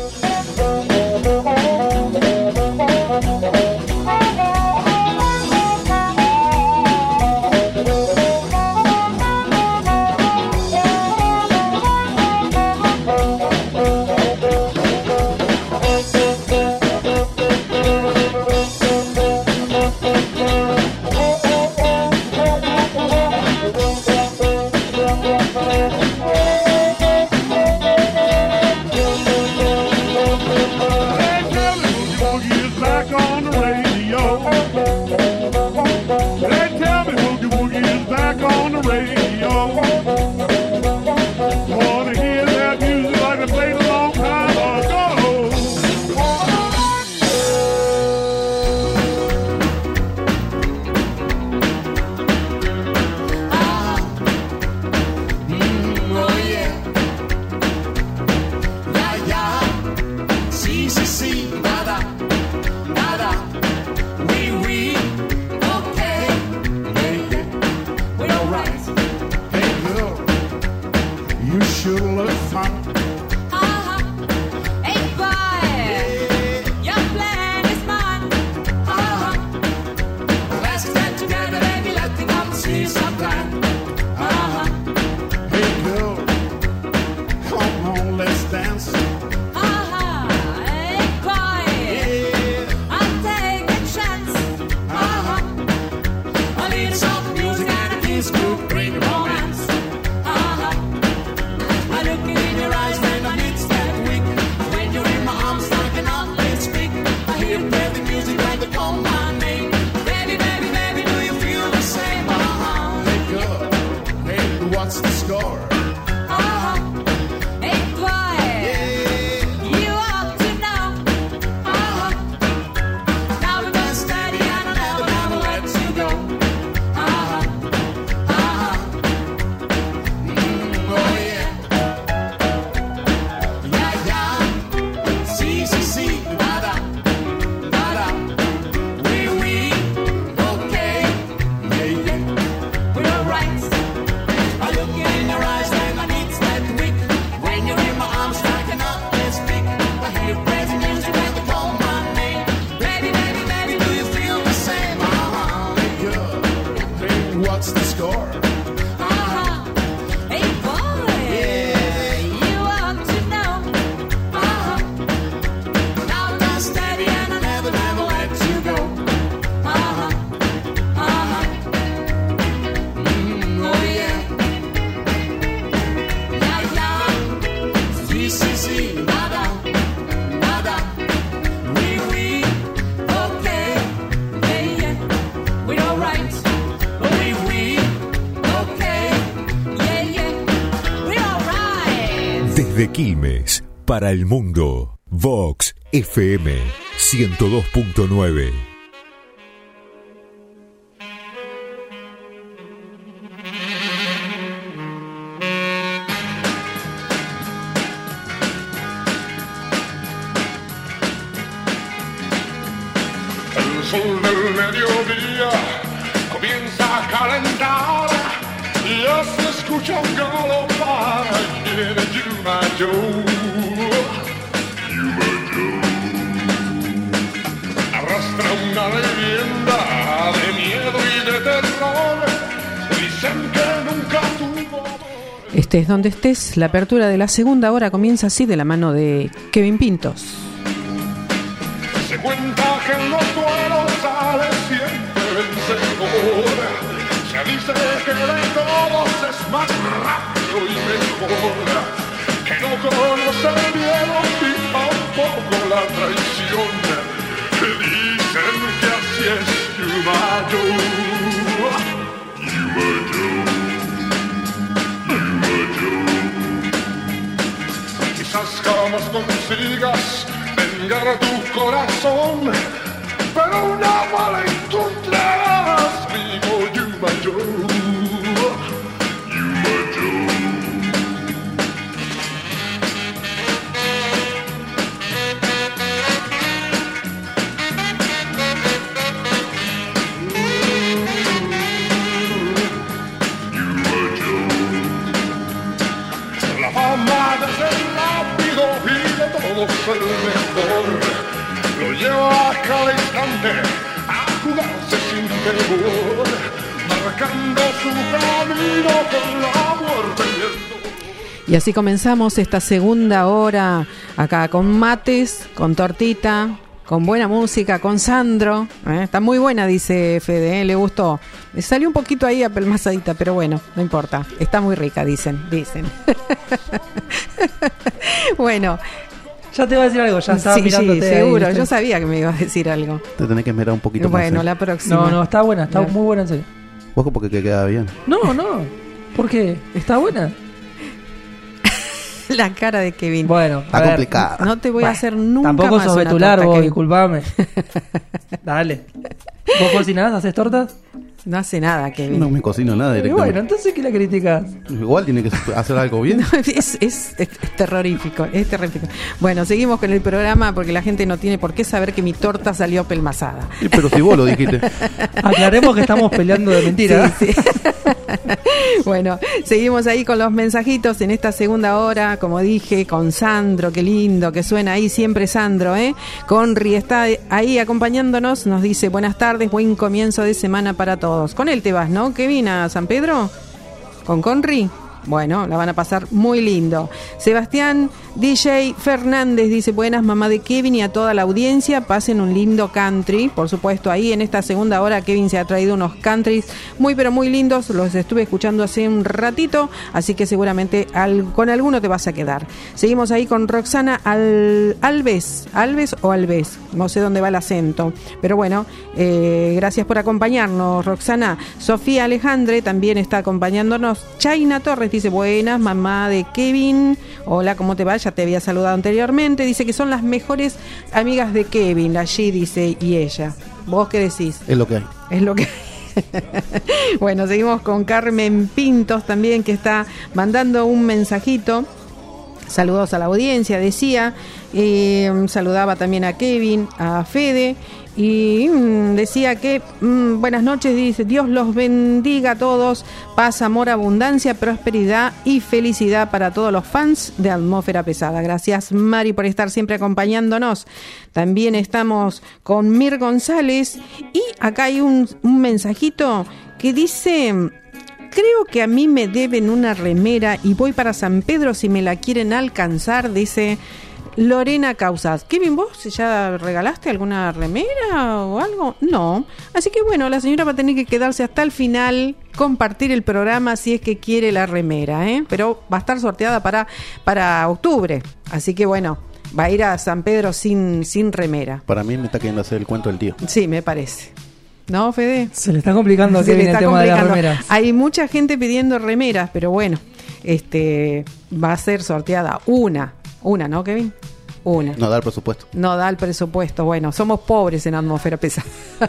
Desde Quilmes, para el mundo, Vox F M ciento dos punto nueve. El sol del mediodía comienza a calentar y ya se escucha un galopar en el Yuma Joe. Yuma Joe arrastra una leyenda de miedo y de terror. Dicen que nunca tuvo. Estés donde estés, la apertura de la segunda hora comienza así de la mano de Kevin Pintos. Se cuenta que en los duelos sale siempre vencedor. Se dice que de todos es más rápido y mejor, que no conoce el miedo y tampoco la traición. Dicen que así es Yumayo. Yumayo, Yumayo. Quizás jamás consigas vengar a tu corazón, pero una bala encontrarás, vivo Yumayo. El mejor lo lleva a cada instante a jugarse sin temor, marcando su camino con la muerte y el dolor. Y así comenzamos esta segunda hora acá con mates, con tortita, con buena música, con Sandro. ¿eh? Está muy buena, dice Fede, ¿eh? Le gustó. Le salió un poquito ahí apelmazadita, pero bueno, no importa. Está muy rica, dicen, dicen. Bueno. Ya te iba a decir algo, ya estaba sí, mirándote. Sí, seguro, ahí, yo sabía que me ibas a decir algo. Te tenés que esperar un poquito bueno, más. Bueno, la próxima. No, no, está buena, está no. muy buena en serio. Ojo porque que queda bien. No, no, ¿por qué? ¿Está buena? La cara de Kevin. Bueno, está complicada. No te voy bueno, a hacer nunca tampoco más sos una betular torta, vos, Kevin. disculpame. Dale. ¿Vos cocinás? ¿Haces tortas? No hace nada, Kevin. No me cocino nada directamente. Bueno, entonces ¿qué la criticas? Igual tiene que hacer algo bien. No, es, es, es, es terrorífico, es terrorífico. Bueno, seguimos con el programa porque la gente no tiene por qué saber que mi torta salió pelmazada. Sí, pero si vos lo dijiste. Aclaremos que estamos peleando de mentira. Sí, sí. Bueno, seguimos ahí con los mensajitos en esta segunda hora, como dije, con Sandro, qué lindo que suena ahí siempre Sandro, ¿eh? Conri está ahí acompañándonos, nos dice buenas tardes, buen comienzo de semana para todos. Con él te vas, ¿no, Kevin, a San Pedro? ¿Con Conri? Bueno, la van a pasar muy lindo. Sebastián D J Fernández dice buenas mamá de Kevin y a toda la audiencia, pasen un lindo country. Por supuesto, ahí en esta segunda hora Kevin se ha traído unos countries muy pero muy lindos, los estuve escuchando hace un ratito, así que seguramente al, con alguno te vas a quedar. Seguimos ahí con Roxana Al, Alves, Alves o Alves, no sé dónde va el acento, pero bueno, eh, gracias por acompañarnos, Roxana. Sofía Alejandre también está acompañándonos. Chaina Torres dice buenas mamá de Kevin, hola, ¿cómo te va? Ya te había saludado anteriormente. Dice que son las mejores amigas de Kevin, allí dice, y ella. ¿Vos qué decís? Es lo que hay. Es lo que hay. Bueno, seguimos con Carmen Pintos también, que está mandando un mensajito. Saludos a la audiencia, decía. Eh, saludaba también a Kevin, a Fede. Y mmm, decía que mmm, buenas noches, dice Dios los bendiga a todos, paz, amor, abundancia, prosperidad y felicidad para todos los fans de Atmósfera Pesada. Gracias Mari por estar siempre acompañándonos. También estamos con Mir González y acá hay un, un mensajito que dice: creo que a mí me deben una remera y voy para San Pedro si me la quieren alcanzar, dice Lorena Causas. Kevin, ¿vos ya regalaste alguna remera o algo? No. Así que bueno, la señora va a tener que quedarse hasta el final, compartir el programa si es que quiere la remera, ¿eh? Pero va a estar sorteada para, para octubre. Así que bueno, va a ir a San Pedro sin, sin remera. Para mí me está queriendo hacer el cuento del tío. Sí, me parece. ¿No, Fede? Se le está complicando a Kevin el tema de las remeras. Hay mucha gente pidiendo remeras, pero bueno, este va a ser sorteada una. Una, ¿no, Kevin? Una. No da el presupuesto. No da el presupuesto. Bueno, somos pobres en Atmósfera Pesada.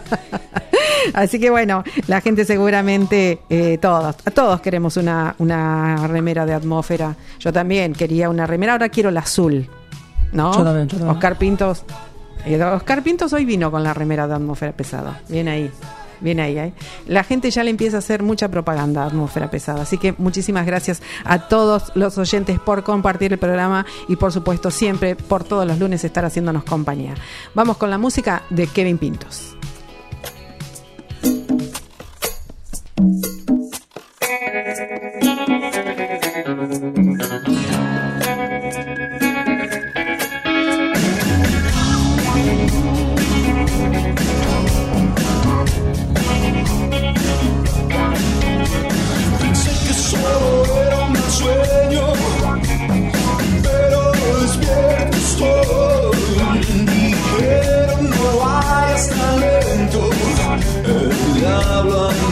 Así que bueno, la gente seguramente, eh, todos, todos queremos una, una remera de Atmósfera. Yo también quería una remera, ahora quiero la azul, ¿no? Yo también, yo también. Oscar Pintos. Eh, Oscar Pintos hoy vino con la remera de Atmósfera Pesada. Bien ahí. Bien ahí, ahí. La gente ya le empieza a hacer mucha propaganda a Atmósfera Pesada. Así que muchísimas gracias a todos los oyentes por compartir el programa y por supuesto siempre por todos los lunes estar haciéndonos compañía. Vamos con la música de Kevin Pintos. Sueño, pero despierto estoy.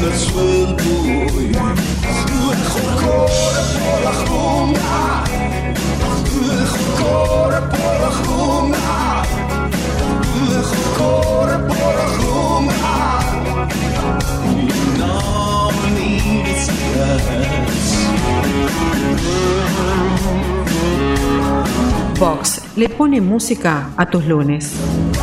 Vox le pone música a tus lunes.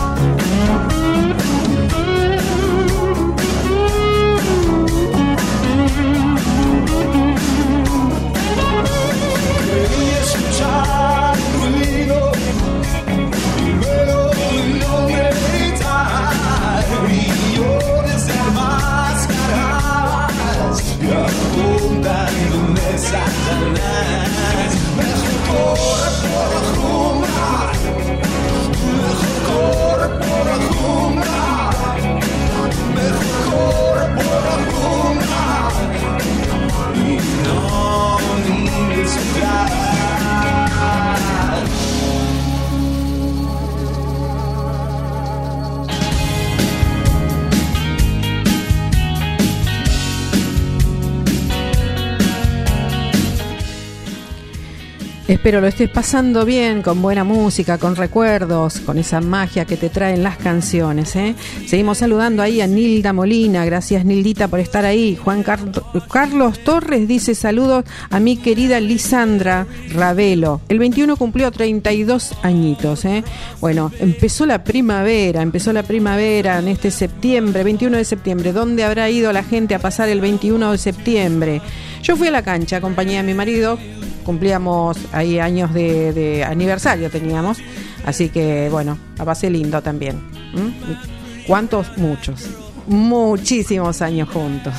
Espero lo estés pasando bien, con buena música, con recuerdos, con esa magia que te traen las canciones, ¿eh? Seguimos saludando ahí a Nilda Molina, gracias Nildita por estar ahí. Juan Car- Carlos Torres dice saludos a mi querida Lisandra Ravelo. El veintiuno cumplió treinta y dos añitos, ¿eh? Bueno, empezó la primavera, empezó la primavera en este septiembre, veintiuno de septiembre. ¿Dónde habrá ido la gente a pasar el veintiuno de septiembre? Yo fui a la cancha, acompañé a mi marido. Cumplíamos ahí años de, de aniversario teníamos, así que bueno, la pasé lindo también. ¿Mm? ¿Cuántos? Muchos. Muchísimos años juntos.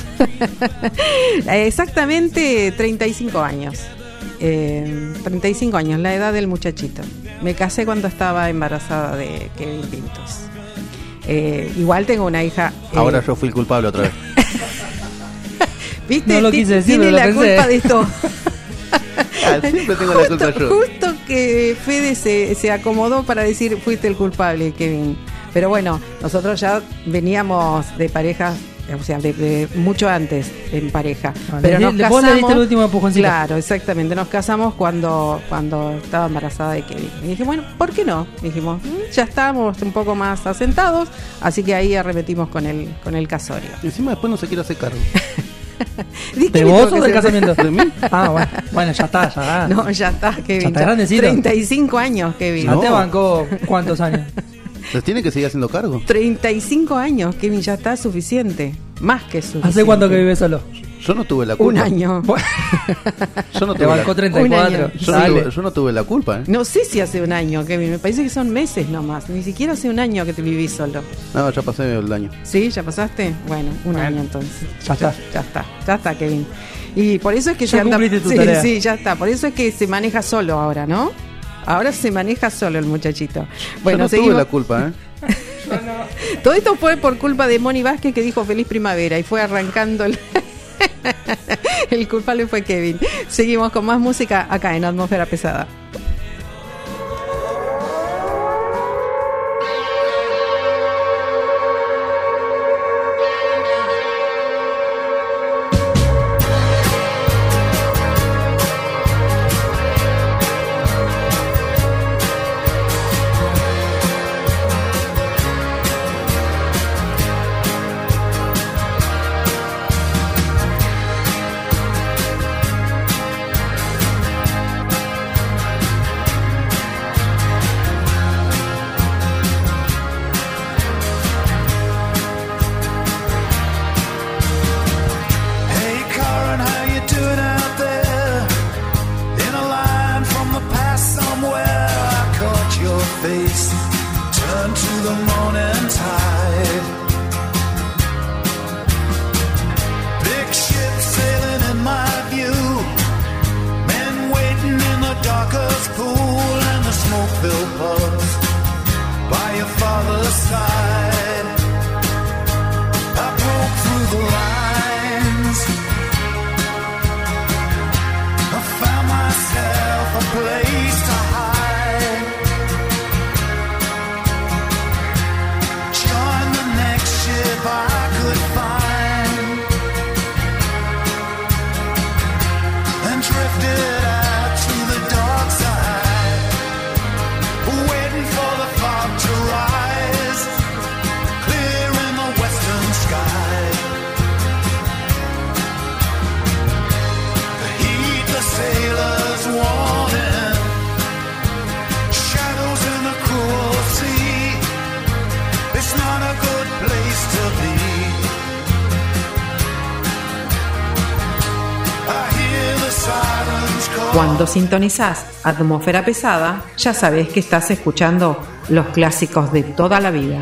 Exactamente treinta y cinco años. Eh, treinta y cinco años, la edad del muchachito. Me casé cuando estaba embarazada de Kevin Pintos. Eh, igual tengo una hija. Eh, Ahora yo fui el culpable otra vez. ¿Viste? No lo quise decir, Tiene pero lo la pensé. culpa de todo. Ah, siempre tengo la culpa justo, yo. justo que Fede se, se acomodó para decir fuiste el culpable, Kevin. Pero bueno, nosotros ya veníamos de pareja, o sea, de, de mucho antes en pareja. Ah, pero le- nos le- casamos. vos le diste el último empujoncito. Claro, exactamente. Nos casamos cuando, cuando estaba embarazada de Kevin. Y dije, bueno, ¿por qué no? Dijimos, "Mm, ya estábamos un poco más asentados, así que ahí arremetimos con el, con el casorio. Y encima después no se quiere hacer cargo. ¿De vos o del casamiento? ¿De mí? Ah, bueno, bueno, ya está, ya está. No, ya está, Kevin. Ya está grandecito. treinta y cinco años, Kevin. ¿Ya te bancó cuántos años? ¿Les tiene que seguir haciendo cargo? treinta y cinco años, Kevin, ya está suficiente. Más que suficiente. ¿Hace cuánto que vives solo? Yo no tuve la culpa. Un año. Yo no Te tuve bancó la... treinta y Un cuatro. año. yo, no tuve, yo no tuve la culpa, ¿eh? No sé si hace un año, Kevin. Me parece que son meses nomás. Ni siquiera hace un año que te vivís solo. No, ya pasé el año. ¿Sí? ¿Ya pasaste? Bueno, un Bueno, año entonces. ya está. Ya está, ya está, Kevin. Y por eso es que Ya se anda... cumpliste tu sí, tarea. sí, ya está. Por eso es que se maneja solo ahora, ¿no? Ahora se maneja solo el muchachito. Bueno, yo no seguimos. tuve la culpa, ¿eh? Todo esto fue por culpa de Moni Vázquez, que dijo feliz primavera y fue arrancando el... el culpable fue Kevin. Seguimos con más música acá en Atmósfera Pesada. Hey Karen, how you doing out there? In a line from the past somewhere, I caught your face, turned to the morning tide. Big ship sailing in my view, men waiting in the darkest pool and the smoke-filled pubs by your father's side. I broke through the lines, I found myself a place to hide. Join the next ship I could find. Cuando sintonizás Atmósfera Pesada, ya sabes que estás escuchando los clásicos de toda la vida.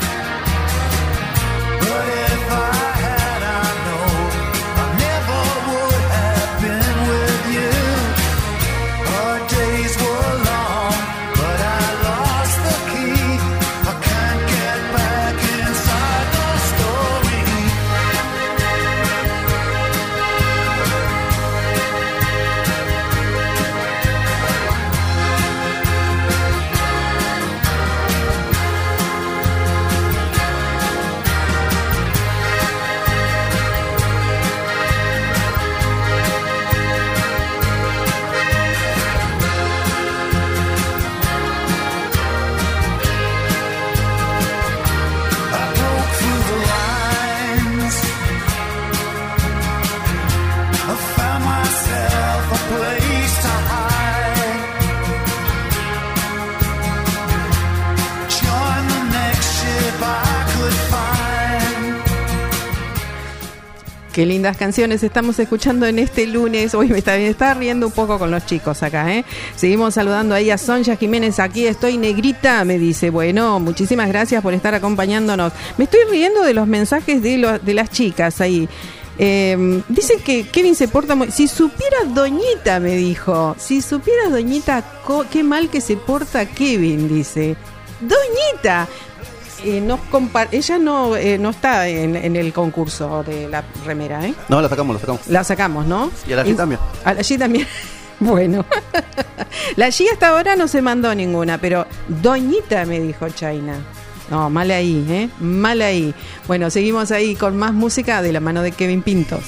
Qué lindas canciones estamos escuchando en este lunes. Hoy me está, me está riendo un poco con los chicos acá, ¿eh? Seguimos saludando ahí a Sonia Jiménez. Aquí estoy negrita, me dice. Bueno, muchísimas gracias por estar acompañándonos. Me estoy riendo de los mensajes de, lo, de las chicas ahí. Eh, dicen que Kevin se porta muy... Si supieras, Doñita, me dijo. Si supieras, Doñita, co... qué mal que se porta Kevin, dice. Doñita... Eh, nos compar- ella no eh, no está en, en el concurso de la remera, ¿eh? No, la sacamos, la sacamos. La sacamos, ¿no? Y a la G también. A la G también. Bueno. La G hasta ahora no se mandó ninguna, pero Doñita me dijo China. No, mal ahí, ¿eh? Mal ahí. Bueno, seguimos ahí con más música de la mano de Kevin Pintos.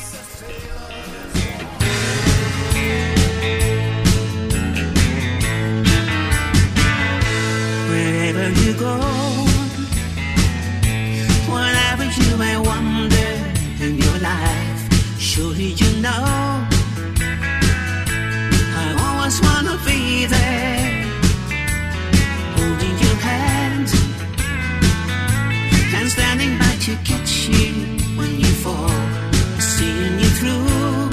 Wherever you go, whatever you may wonder in your life, surely you know I always wanna be there, holding your hand and standing by to catch you when you fall, seeing you through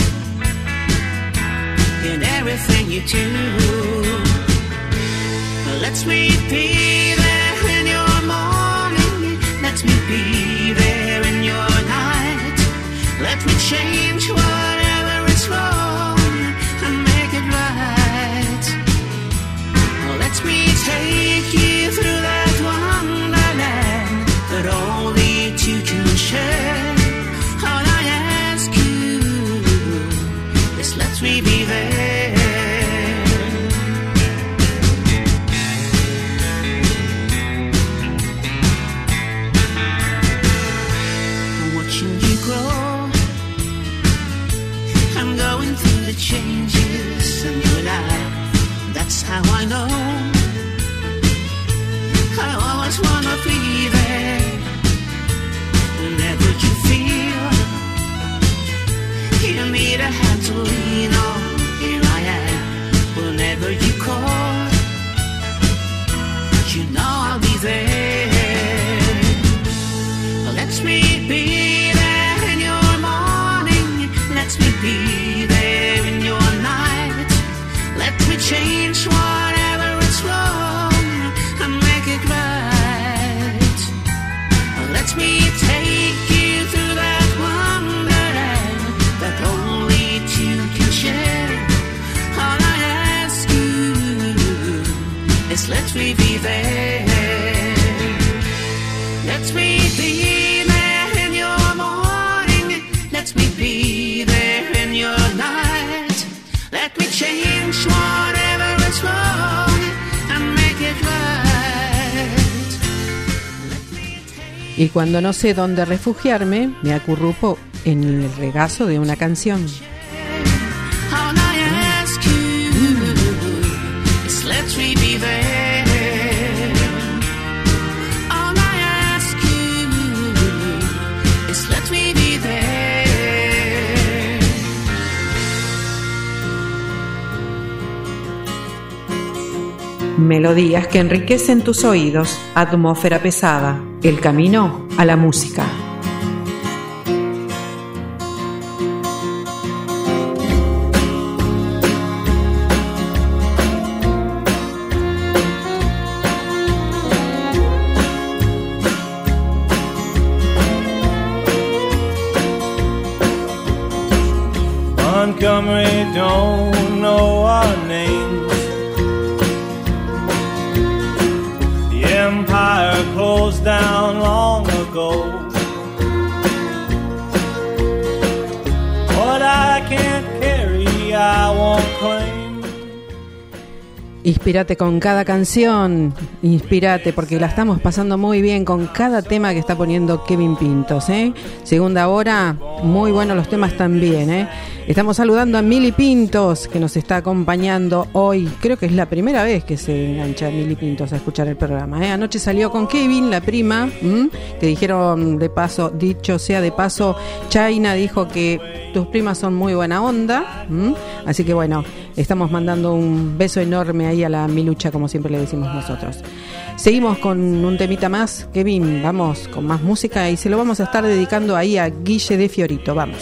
in everything you do. Let me be there in your morning, let me be there in your night, let me change whatever is wrong and make it right. Let me take you through that wonderland that only two can share. All I ask you is let me be there. Changes in your life, that's how I know I always wanna be there. Whenever you feel you need a hand to lean on, here I am. Whenever you call, you know I'll be there. Let me be there in your morning, let me be there in your night, let me change whatever is wrong and make it right. Let me take you through that wonderland that only two can share. All I ask you is let me be there. Let me be there in your morning, let me be there in your night, let me change whatever is wrong and make it right. Y cuando no sé dónde refugiarme, me acurruco en el regazo de una canción. All I ask you is let me be there. All I ask you is let me be there. Melodías que enriquecen tus oídos. Atmósfera pesada. El camino a la música. Montgomery don't know our names. The empire closed down long ago. What I can't carry, I won't claim. Inspírate con cada canción, inspírate porque la estamos pasando muy bien con cada tema que está poniendo Kevin Pintos, ¿eh? Segunda hora, muy buenos los temas también, ¿eh? Estamos saludando a Mili Pintos que nos está acompañando hoy, creo que es la primera vez que se engancha Mili Pintos a escuchar el programa, ¿eh? Anoche salió con Kevin, la prima, ¿m? que dijeron de paso, dicho sea de paso, China dijo que tus primas son muy buena onda, ¿m? Así que bueno, estamos mandando un beso enorme ahí a la Milucha, como siempre le decimos nosotros. Seguimos con un temita más, Kevin, vamos con más música y se lo vamos a estar dedicando ahí a Guille de Fiorito, vamos.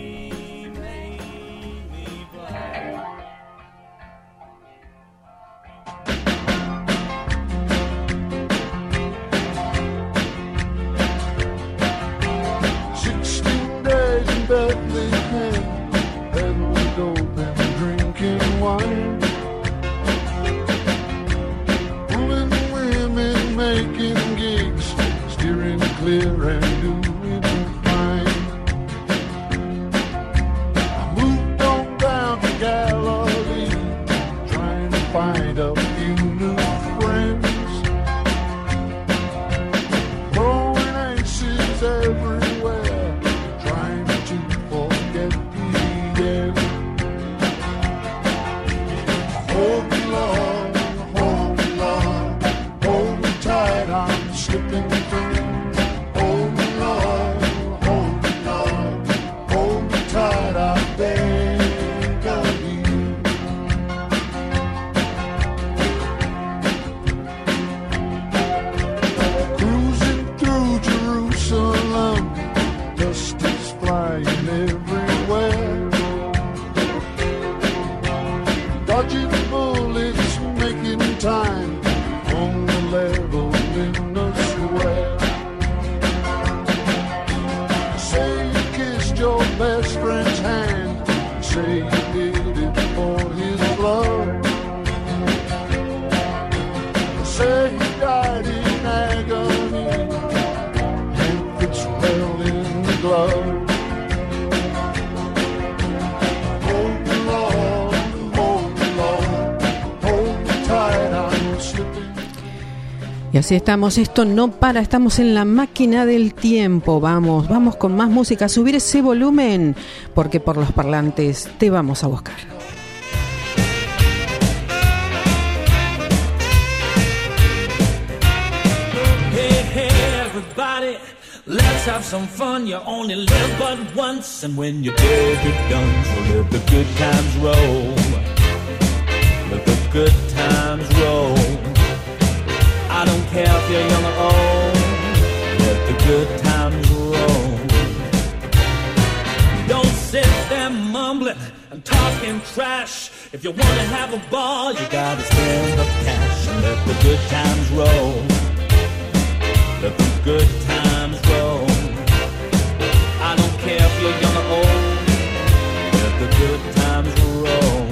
Y así estamos, esto no para, estamos en la máquina del tiempo, vamos, vamos con más música, subir ese volumen, porque por los parlantes te vamos a buscar. Hey, hey, everybody, let's have some fun, you only live but once, and when you're dead, you're done, so let the good times roll, let the good times roll. I don't care if you're young or old, let the good times roll. Don't sit there mumbling and talking trash. If you wanna have a ball, you gotta spend the cash and let the good times roll. Let the good times roll. I don't care if you're young or old, let the good times roll.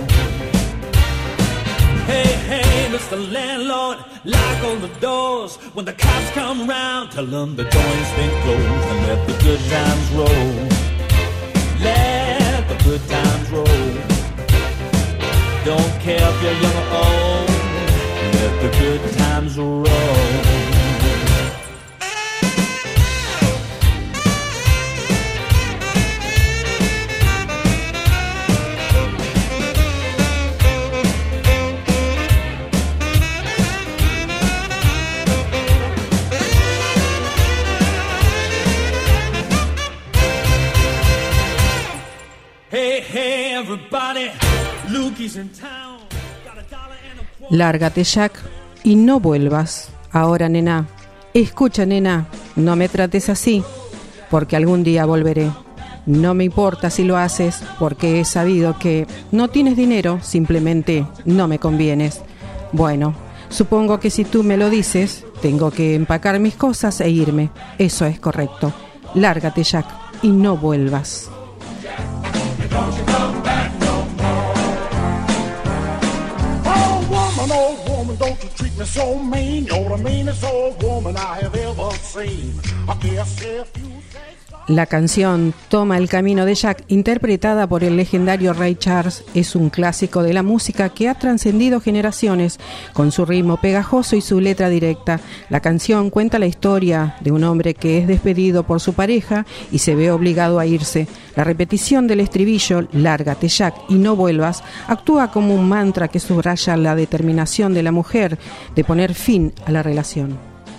Hey, hey, Mister Landlord, lock all the doors. When the cops come round, tell them the joint's been closed, and let the good times roll. Let the good times roll. Don't care if you're young or old, let the good times roll. Lárgate, Jack, y no vuelvas. Ahora, nena, escucha, nena, no me trates así, porque algún día volveré. No me importa si lo haces, porque he sabido que no tienes dinero, simplemente no me convienes. Bueno, supongo que si tú me lo dices, tengo que empacar mis cosas e irme. Eso es correcto. Lárgate, Jack, y no vuelvas. Don't you come back. me so mean, you're the meanest old woman I have ever seen. I guess if you La canción Toma el camino de Jack, interpretada por el legendario Ray Charles, es un clásico de la música que ha trascendido generaciones con su ritmo pegajoso y su letra directa. La canción cuenta la historia de un hombre que es despedido por su pareja y se ve obligado a irse. La repetición del estribillo, lárgate Jack y no vuelvas, actúa como un mantra que subraya la determinación de la mujer de poner fin a la relación.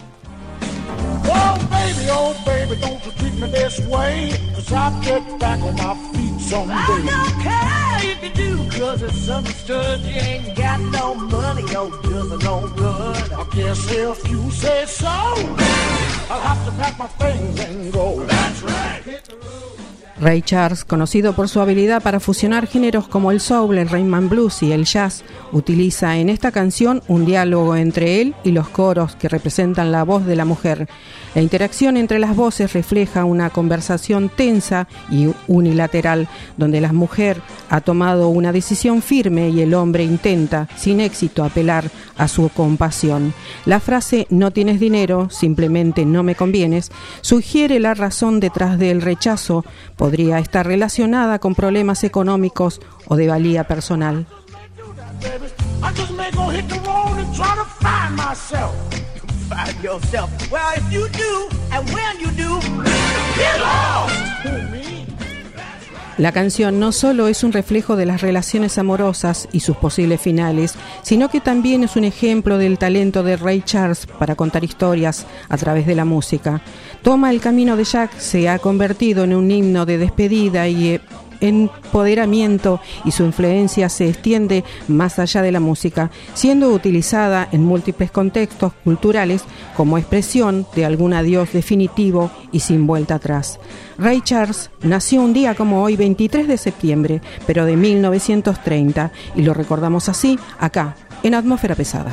Oh baby, oh baby, don't you treat me this way, 'cause I'll get back on my feet someday. I don't care if you do, 'cause it's understood you ain't got no money, you're just no good. I guess if you say so, I'll have to pack my things and go. That's right. Ray Charles, conocido por su habilidad para fusionar géneros como el soul, el rhythm and blues y el jazz, utiliza en esta canción un diálogo entre él y los coros que representan la voz de la mujer. La interacción entre las voces refleja una conversación tensa y unilateral, donde la mujer ha tomado una decisión firme y el hombre intenta, sin éxito, apelar a su compasión. La frase "no tienes dinero, simplemente no me convienes" sugiere la razón detrás del rechazo. Podría estar relacionada con problemas económicos o de valía personal. I just may go hit the road and try to find myself. Find yourself. Well, if you do, and when you do, get lost. Who, me? La canción no solo es un reflejo de las relaciones amorosas y sus posibles finales, sino que también es un ejemplo del talento de Ray Charles para contar historias a través de la música. Toma el camino de Jack se ha convertido en un himno de despedida y empoderamiento, y su influencia se extiende más allá de la música, siendo utilizada en múltiples contextos culturales como expresión de algún adiós definitivo y sin vuelta atrás. Ray Charles nació un día como hoy, veintitrés de septiembre, pero de mil novecientos treinta, y lo recordamos así, acá, en Atmósfera Pesada.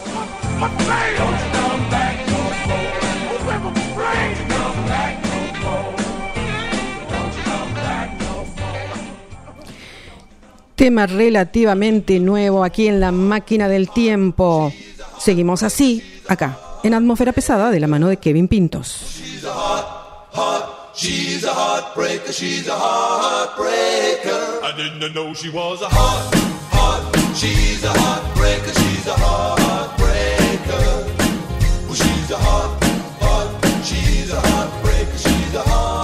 Tema relativamente nuevo aquí en la máquina del tiempo. Seguimos así, acá, en Atmósfera Pesada, de la mano de Kevin Pintos. She's a heart, heart, she's a heartbreaker, she's a heartbreaker. I didn't know she was a heart, heart, she's a heartbreaker, she's a heartbreaker. Well, she's a heart, heart, she's a heartbreaker, she's a heartbreaker.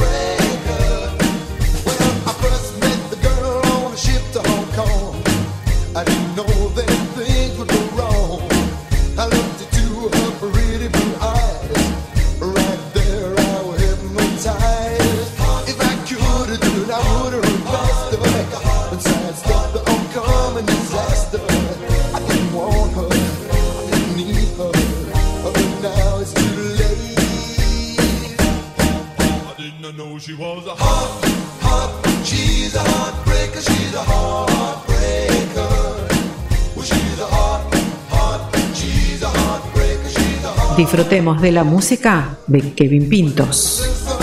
I didn't know that things would go wrong. I looked into her pretty blue eyes. Right there I was hypnotized. If I could have done it, I would have run faster and sidestepped the oncoming disaster. I didn't want her, I didn't need her, but now it's too late. I didn't know she was a heart, heart, she's a heartbreaker, she's a heartbreaker. Disfrutemos de la música de Kevin Pintos.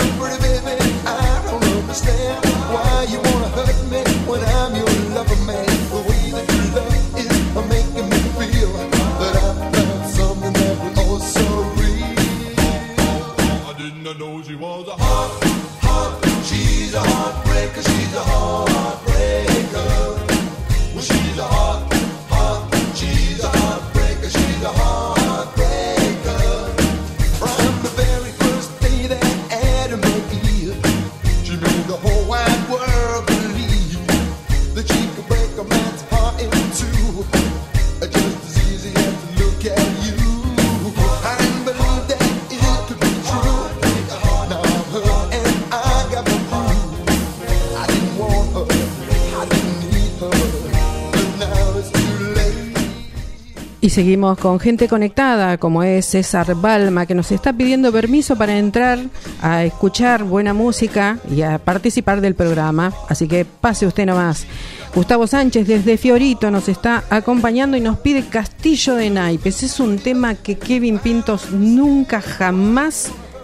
Y seguimos con gente conectada, como es César Balma, que nos está pidiendo permiso para entrar a escuchar buena música y a participar del programa. Así que pase usted nomás. Gustavo Sánchez desde Fiorito nos está acompañando y nos pide Castillo de Naipes. Es un tema que Kevin Pintos nunca jamás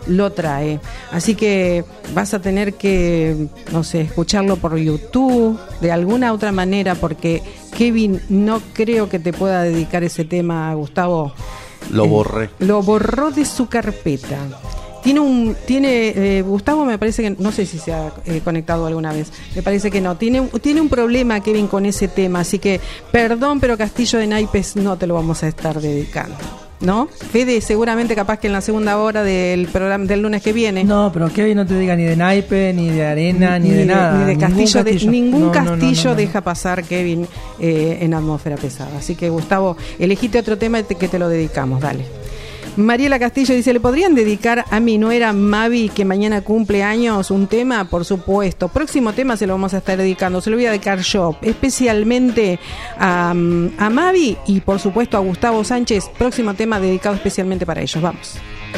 lo trae. Así que vas a tener que, no sé, escucharlo por YouTube, de alguna otra manera, porque Kevin no creo que te pueda dedicar ese tema, Gustavo. Lo borré. Eh, lo borró de su carpeta. Tiene un, tiene, eh, Gustavo me parece que, no sé si se ha eh, conectado alguna vez, me parece que no, tiene, tiene un problema Kevin con ese tema, así que perdón, pero Castillo de Naipes no te lo vamos a estar dedicando, ¿no? Fede, seguramente capaz que en la segunda hora del programa del lunes que viene. No, pero Kevin no te diga ni de naipe, ni de arena, ni, ni de, de nada. Ni de castillo, castillo. De, ningún no, castillo no, no, no, no. deja pasar Kevin eh, en Atmósfera Pesada. Así que Gustavo, elegiste otro tema que te lo dedicamos, dale. Mariela Castillo dice, ¿le podrían dedicar a mi nuera Mavi, que mañana cumple años, un tema? Por supuesto. Próximo tema se lo vamos a estar dedicando, se lo voy a dedicar yo, especialmente a, a Mavi y por supuesto a Gustavo Sánchez. Próximo tema dedicado especialmente para ellos. Vamos.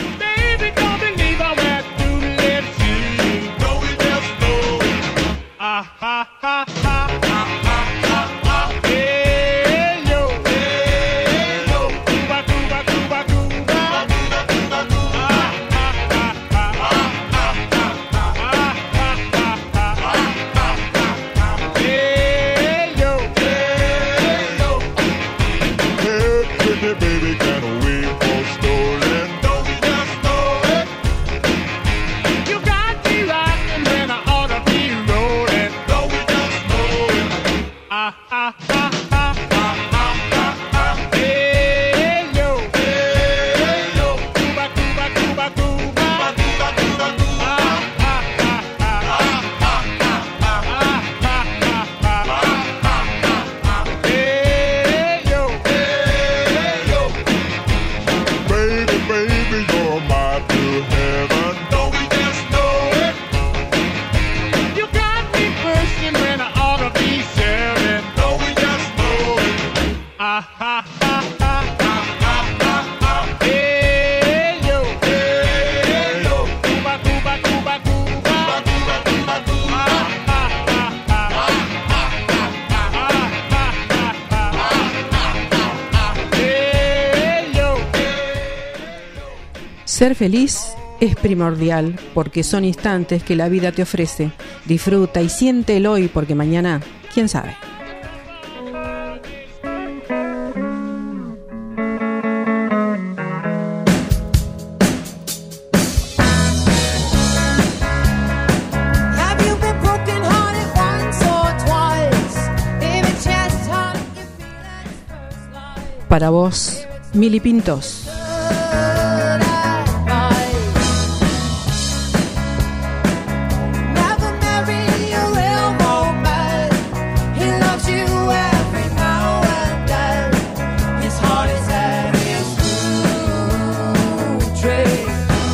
Baby, can we for stolen? Don't we just know it? You got me rocking when I ought to be rolling. Don't we just know it? Ah, ah, ah, ah, ah, ah, ah, ah. Hey, yo, hey, yo. Cuba, Cuba, Cuba, Cuba. Cuba, Cuba, Cuba, Cuba. Ah, ah, ah, ah, ah, ah, ah, ah, ah, ah, ah. Hey, yo, hey, yo. Baby, baby, you're my true heaven. Don't we just know it? You got me pushing when I ought to be selling. Don't we just know it? Ah, ah, ah, ah, ah, ah, ah, ah. Hey, yo, hey, yo. Cuba, Cuba, Cuba, Cuba. Cuba, Cuba, Cuba, Cuba. Ah, ah, ah, ah, ah, ah, ah, ah, ah. Hey, yo. Ser feliz es primordial porque son instantes que la vida te ofrece. Disfruta y siente el hoy porque mañana, quién sabe. Have you been broken hearted once or twice? Every chance time you feel that first light. Para vos, Mili Pintos. Never marry a railroad man. He loves you every now and then. His heart is at his tree.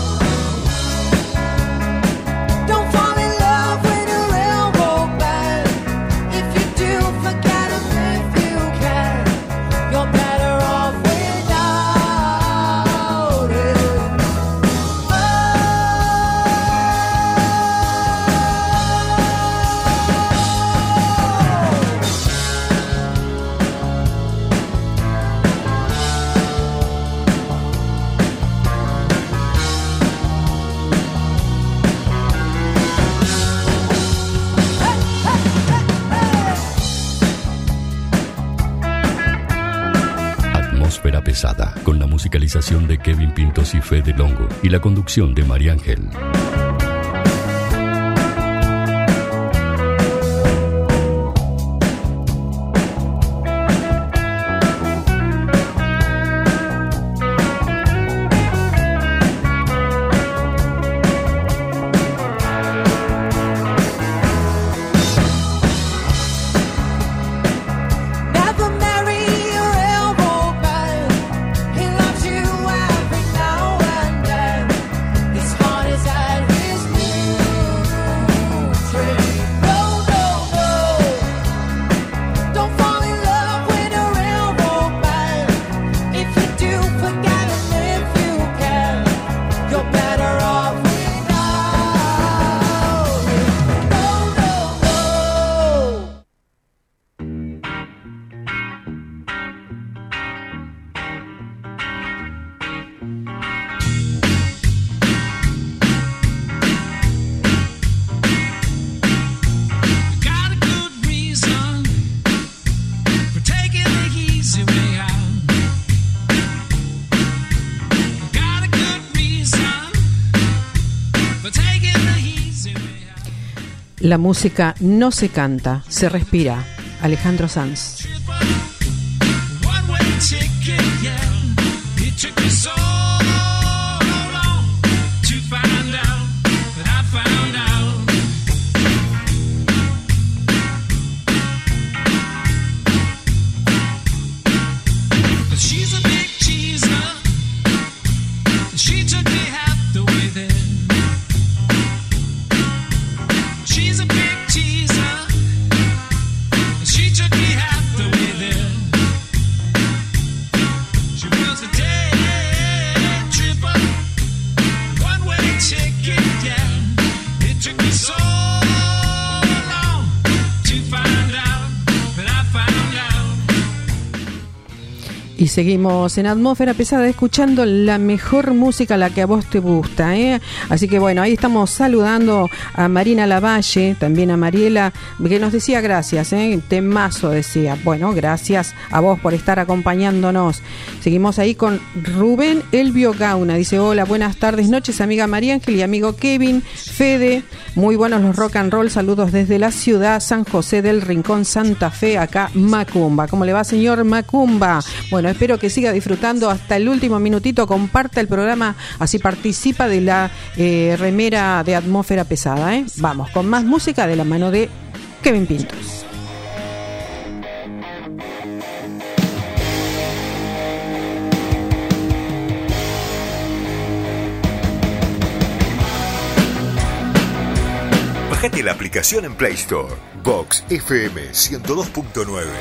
Don't fall in love with a railroad man. If you do, forget him if you can. You're better off without him. Atmósfera Pesada, con la musicalización de Kevin Pintos y Fede Longo y la conducción de María Ángel. Never marry a railroad man. He loves you every now and then. His heart is at his La música no se canta, se respira. Alejandro Sanz. Y seguimos en Atmósfera Pesada escuchando la mejor música, la que a vos te gusta, ¿eh? Así que bueno, ahí estamos saludando a Marina Lavalle, también a Mariela, que nos decía gracias, ¿eh? Temazo decía. Bueno, gracias a vos por estar acompañándonos. Seguimos ahí con Rubén Elvio Gauna. Dice, hola, buenas tardes, noches, amiga María Ángel y amigo Kevin, Fede. Muy buenos los rock and roll. Saludos desde la ciudad San José del Rincón, Santa Fe, acá Macumba. ¿Cómo le va, señor Macumba? Bueno, espero que siga disfrutando hasta el último minutito. Comparta el programa, así participa de la eh, remera de Atmósfera Pesada, ¿eh? Vamos, con más música de la mano de Kevin Pintos. Bájate la aplicación en Play Store. Vox F M ciento dos punto nueve.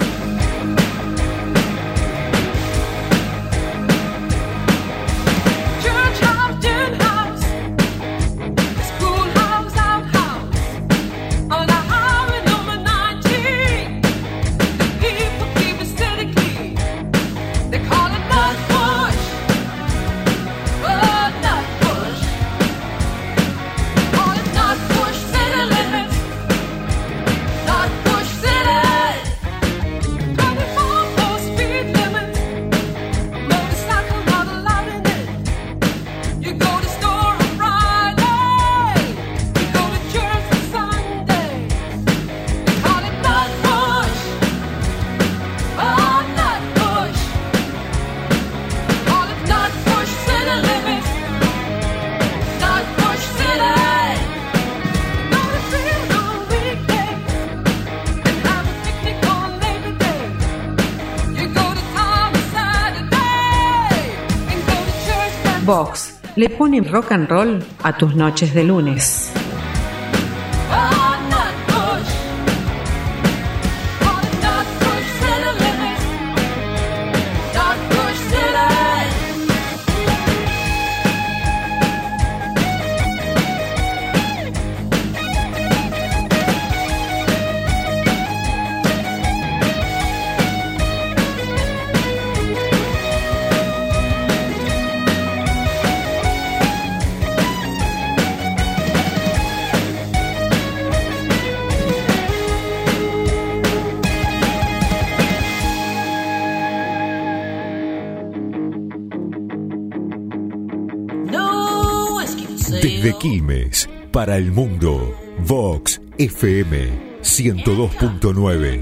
Vox le pone rock and roll a tus noches de lunes. Desde Quilmes, para el mundo, Vox F M ciento dos punto nueve.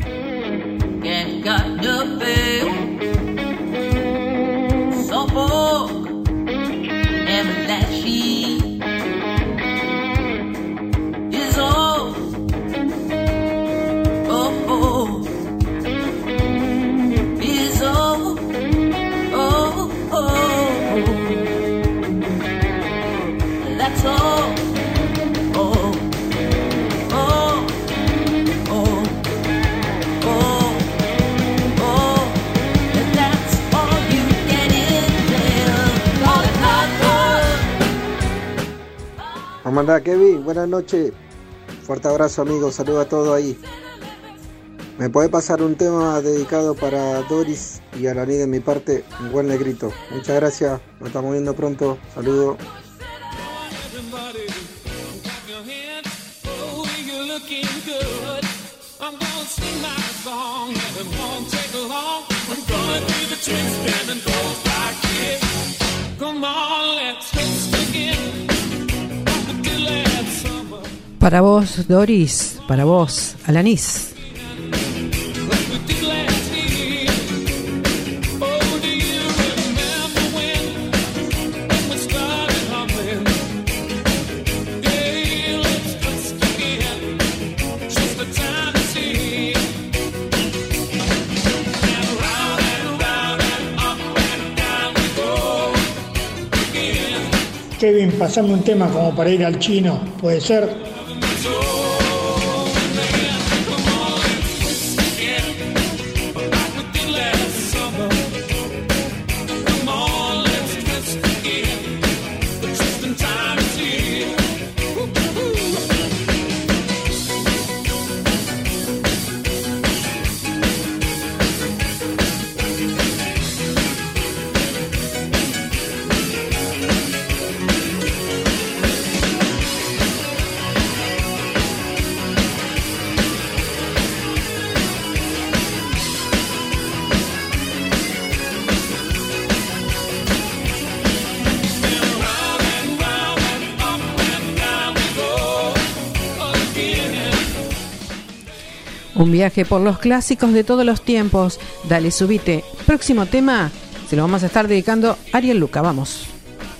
¿Cómo andás, Kevin? Buenas noches. Fuerte abrazo, amigo. Saludos a todos ahí. ¿Me podés pasar un tema dedicado para Doris y Alaní de mi parte? Un buen negrito. Muchas gracias. Nos estamos viendo pronto. Saludos. Para vos, Doris, para vos, Alanis. Kevin, pasame un tema como para ir al chino, ¿puede ser? Un viaje por los clásicos de todos los tiempos. Dale, subite. Próximo tema, se lo vamos a estar dedicando a Ariel Luca. Vamos.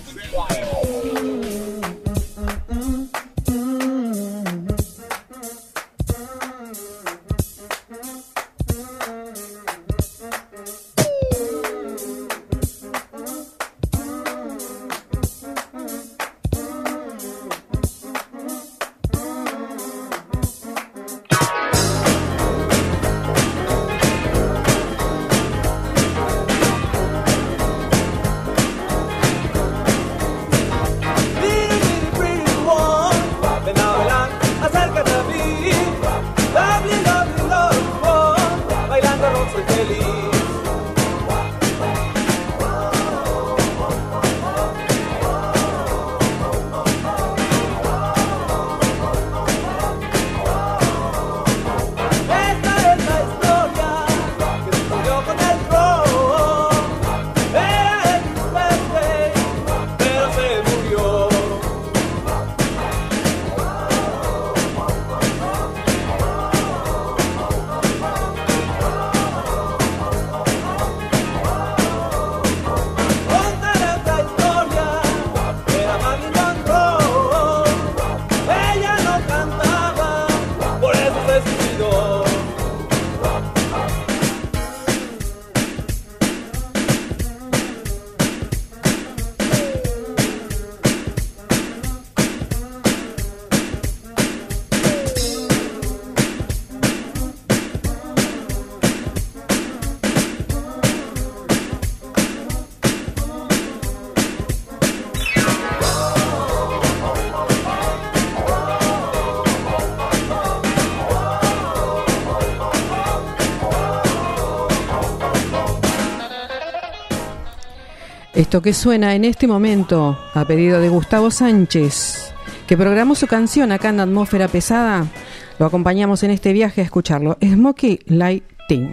Esto que suena en este momento, a pedido de Gustavo Sánchez, que programó su canción acá en Atmósfera Pesada, lo acompañamos en este viaje a escucharlo. Smokey Lighting.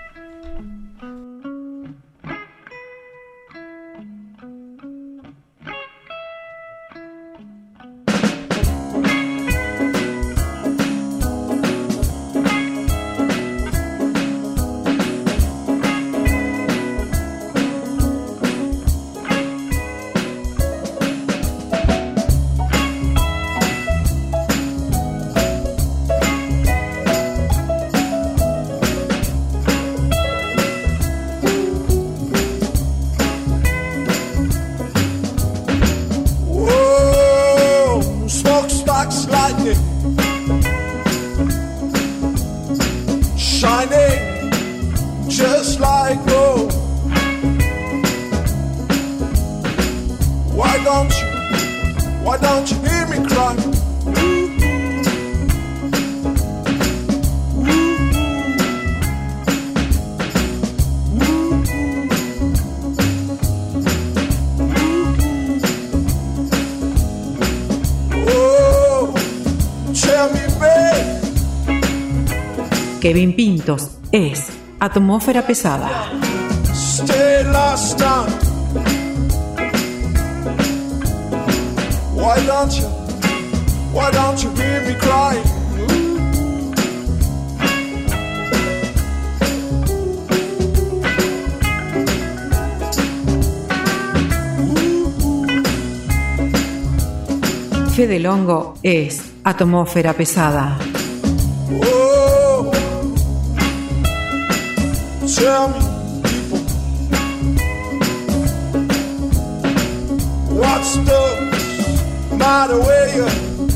Kevin Pintos es Atmósfera Pesada. Stay last time. Why don't you? Why don't you hear me crying? Fede Longo es Atmósfera Pesada. Oh, tell me, people, what's the matter with you?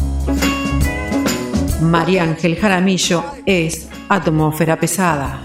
María Ángel Jaramillo es Atmósfera Pesada.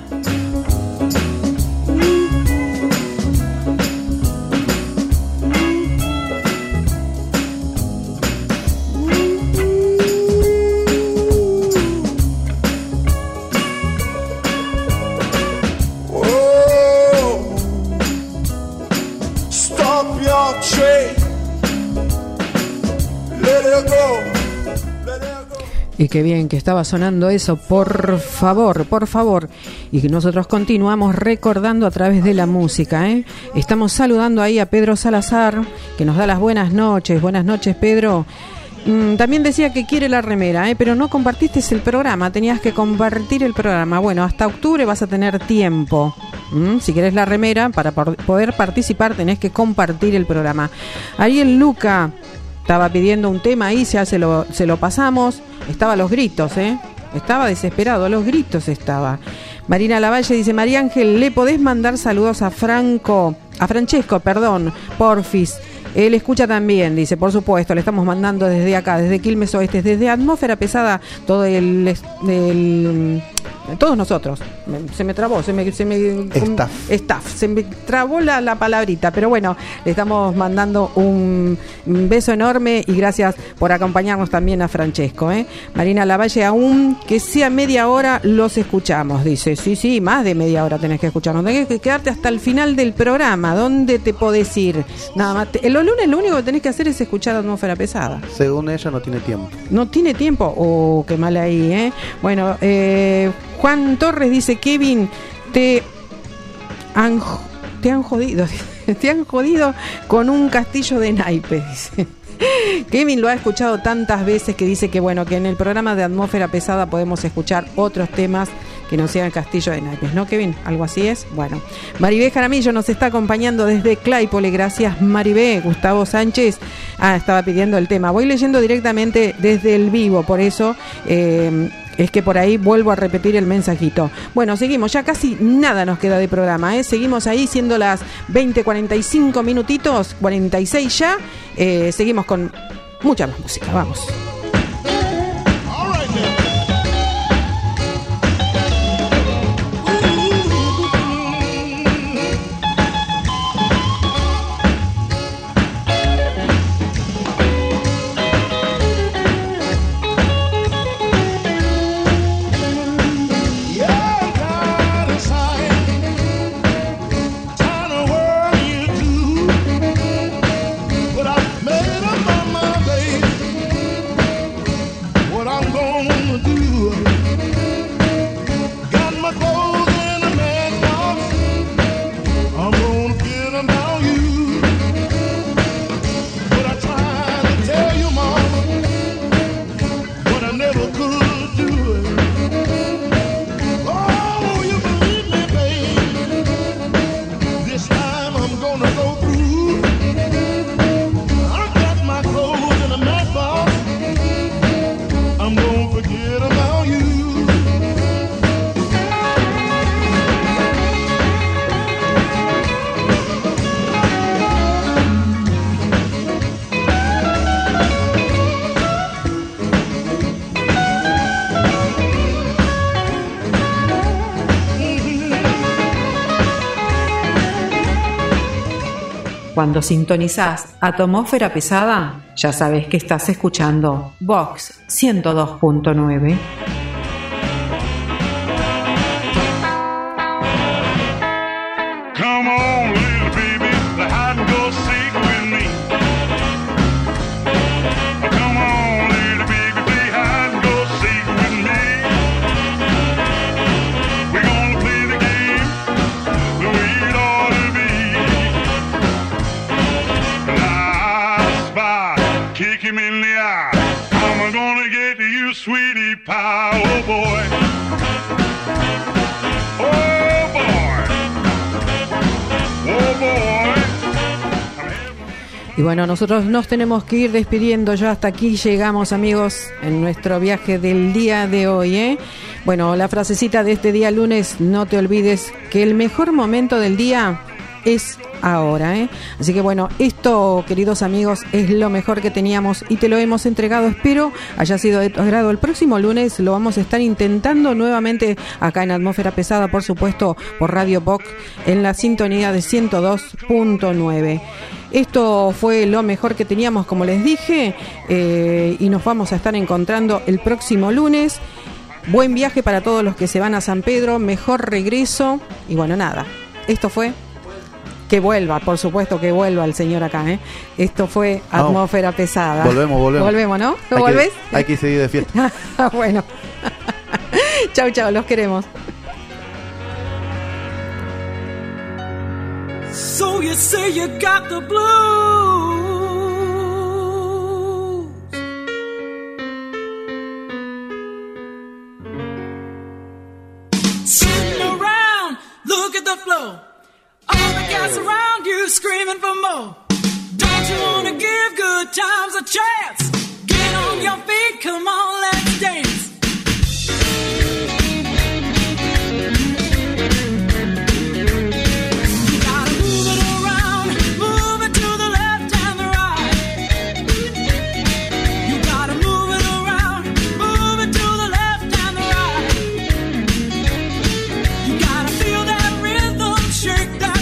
Y qué bien que estaba sonando eso, por favor, por favor. Y que nosotros continuamos recordando a través de la música, ¿eh? Estamos saludando ahí a Pedro Salazar, que nos da las buenas noches. Buenas noches, Pedro. Mm, también decía que quiere la remera, ¿eh? Pero no compartiste el programa, tenías que compartir el programa. Bueno, hasta octubre vas a tener tiempo. Mm, si querés la remera, para poder participar tenés que compartir el programa. Ariel Luca estaba pidiendo un tema ahí, ya se lo, se lo pasamos. Estaba a los gritos, ¿eh? Estaba desesperado, a los gritos estaba. Marina Lavalle dice, María Ángel, ¿le podés mandar saludos a Franco, a Francesco, perdón, porfis? Él escucha también, dice, por supuesto, le estamos mandando desde acá, desde Quilmes Oeste, desde Atmósfera Pesada, todo el, el todos nosotros. Se me trabó, se me, se me staff. staff, se me trabó la, la palabrita, pero bueno, le estamos mandando un beso enorme y gracias por acompañarnos también a Francesco, ¿eh? Marina Lavalle, aún que sea media hora los escuchamos, dice, sí, sí, más de media hora tenés que escucharnos, tenés que quedarte hasta el final del programa, ¿dónde te podés ir? Nada más, te, los lunes lo único que tenés que hacer es escuchar Atmósfera Pesada. Según ella no tiene tiempo. No tiene tiempo, oh, qué mal ahí, ¿eh? Bueno, eh... Juan Torres dice, Kevin, te han, te han jodido, te han jodido con un castillo de naipes, dice. Kevin lo ha escuchado tantas veces que dice que bueno, que en el programa de Atmósfera Pesada podemos escuchar otros temas que no sean castillo de naipes, ¿no, Kevin? ¿Algo así es? Bueno. Maribé Jaramillo nos está acompañando desde Claypole, gracias Maribé. Gustavo Sánchez, ah, estaba pidiendo el tema. Voy leyendo directamente desde el vivo, por eso... Eh, es que por ahí vuelvo a repetir el mensajito. Bueno, seguimos, ya casi nada nos queda de programa, ¿eh? Seguimos ahí siendo las veinte cuarenta y cinco minutitos, cuarenta y seis ya. Eh, seguimos con mucha más música, vamos. Cuando sintonizás Atmósfera Pesada, ya sabes que estás escuchando Vox ciento dos punto nueve. Come on, little baby, the hide and go seek with me. Come on, little baby, play hide and go seek with me. We're gonna play the game the way it ought to be. And I spy, kick him in the eye. I'm gonna get to you, sweetie pie. Oh boy. Oh boy. Oh boy. Y bueno, nosotros nos tenemos que ir despidiendo ya. Hasta aquí llegamos, amigos, en nuestro viaje del día de hoy, ¿eh? Bueno, la frasecita de este día lunes: no te olvides que el mejor momento del día es ahora, ¿eh? Así que bueno, esto, queridos amigos, es lo mejor que teníamos y te lo hemos entregado. Espero haya sido de tu agrado. El próximo lunes lo vamos a estar intentando nuevamente acá en Atmósfera Pesada, por supuesto, por Radio Box, en la sintonía de ciento dos punto nueve. Esto fue lo mejor que teníamos, como les dije, eh, y nos vamos a estar encontrando el próximo lunes. Buen viaje para todos los que se van a San Pedro, mejor regreso. Y bueno, nada, esto fue... Que vuelva, por supuesto que vuelva el señor acá, ¿eh? Esto fue Atmósfera no, Pesada. Volvemos, volvemos. Volvemos, ¿no? ¿No hay volvés? Que, hay que seguir de fiesta. Bueno. Chau, chau, los queremos. So you say you got the blues, sitting around, look at the floor. All the guys around you screaming for more. Don't you wanna give good times a chance? Get on your feet, come on, let's dance. You gotta move it around, move it to the left and the right. You gotta move it around, move it to the left and the right. You gotta feel that rhythm, shake that.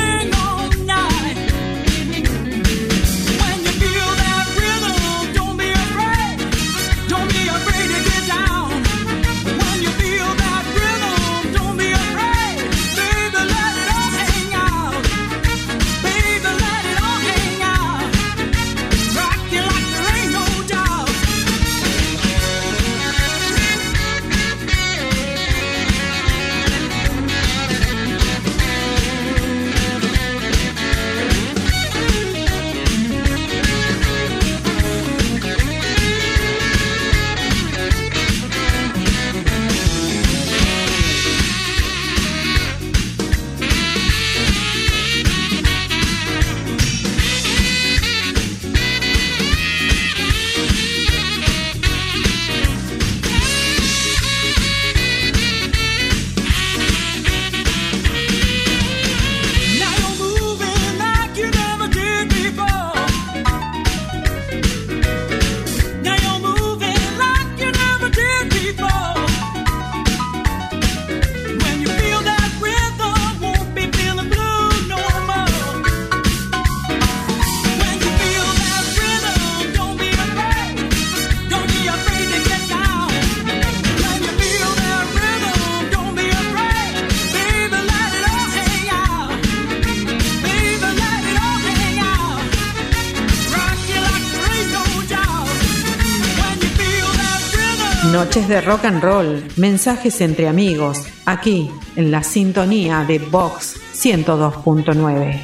Noches de rock and roll, mensajes entre amigos, aquí en la sintonía de Vox ciento dos punto nueve.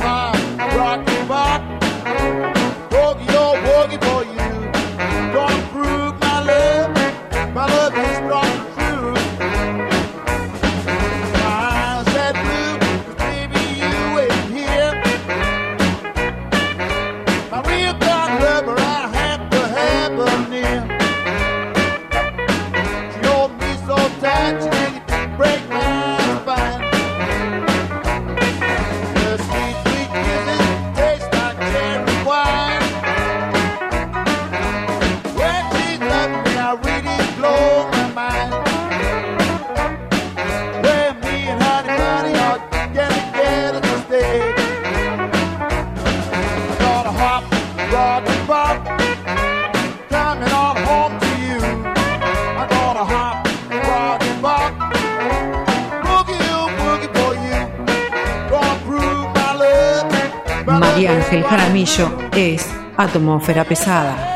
Boogie, oh, boogie for you. Gonna Ángel Jaramillo es Atmósfera Pesada.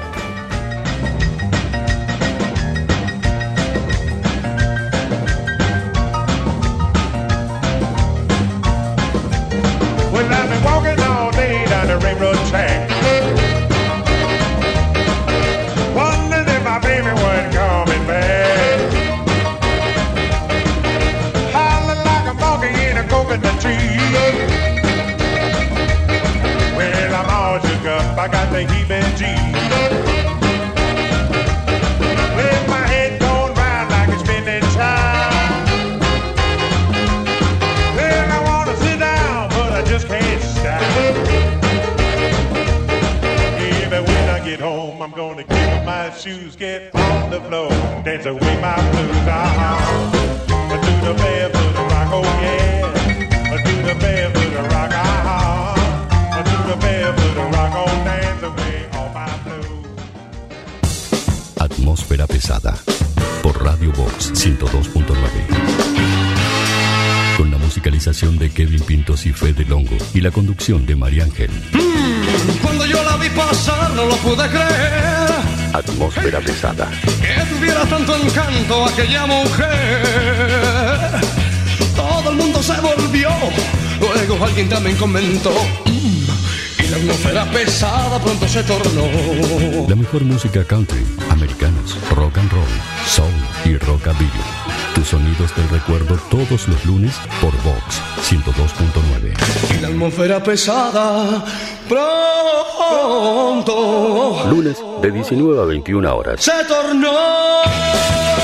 I got the heebie-jeebies. With my head going round like it's spinning time. Well, I wanna sit down, but I just can't stop. Yeah, but when I get home, I'm gonna kick off my shoes, get on the floor, dance away my blues. Uh-huh. Do the barefoot rock, oh yeah. Do the barefoot rock, uh-huh. Do the barefoot rock, oh dance away all my blues. Atmósfera Pesada por Radio Box ciento dos punto nueve. Con la musicalización de Kevin Pintos y Fede Longo y la conducción de María Ángel. Mm, cuando yo la vi pasar no lo pude creer. Atmósfera Pesada. Que tuviera tanto encanto aquella mujer. Todo el mundo se volvió. Luego alguien también comentó. Mm, y la atmósfera pesada pronto se tornó. La mejor música country, americanos, rock and roll, soul y rockabilly. Tus sonidos del recuerdo todos los lunes por Vox ciento dos punto nueve. Y la atmósfera pesada pronto lunes de diecinueve a veintiuna horas. se tornó.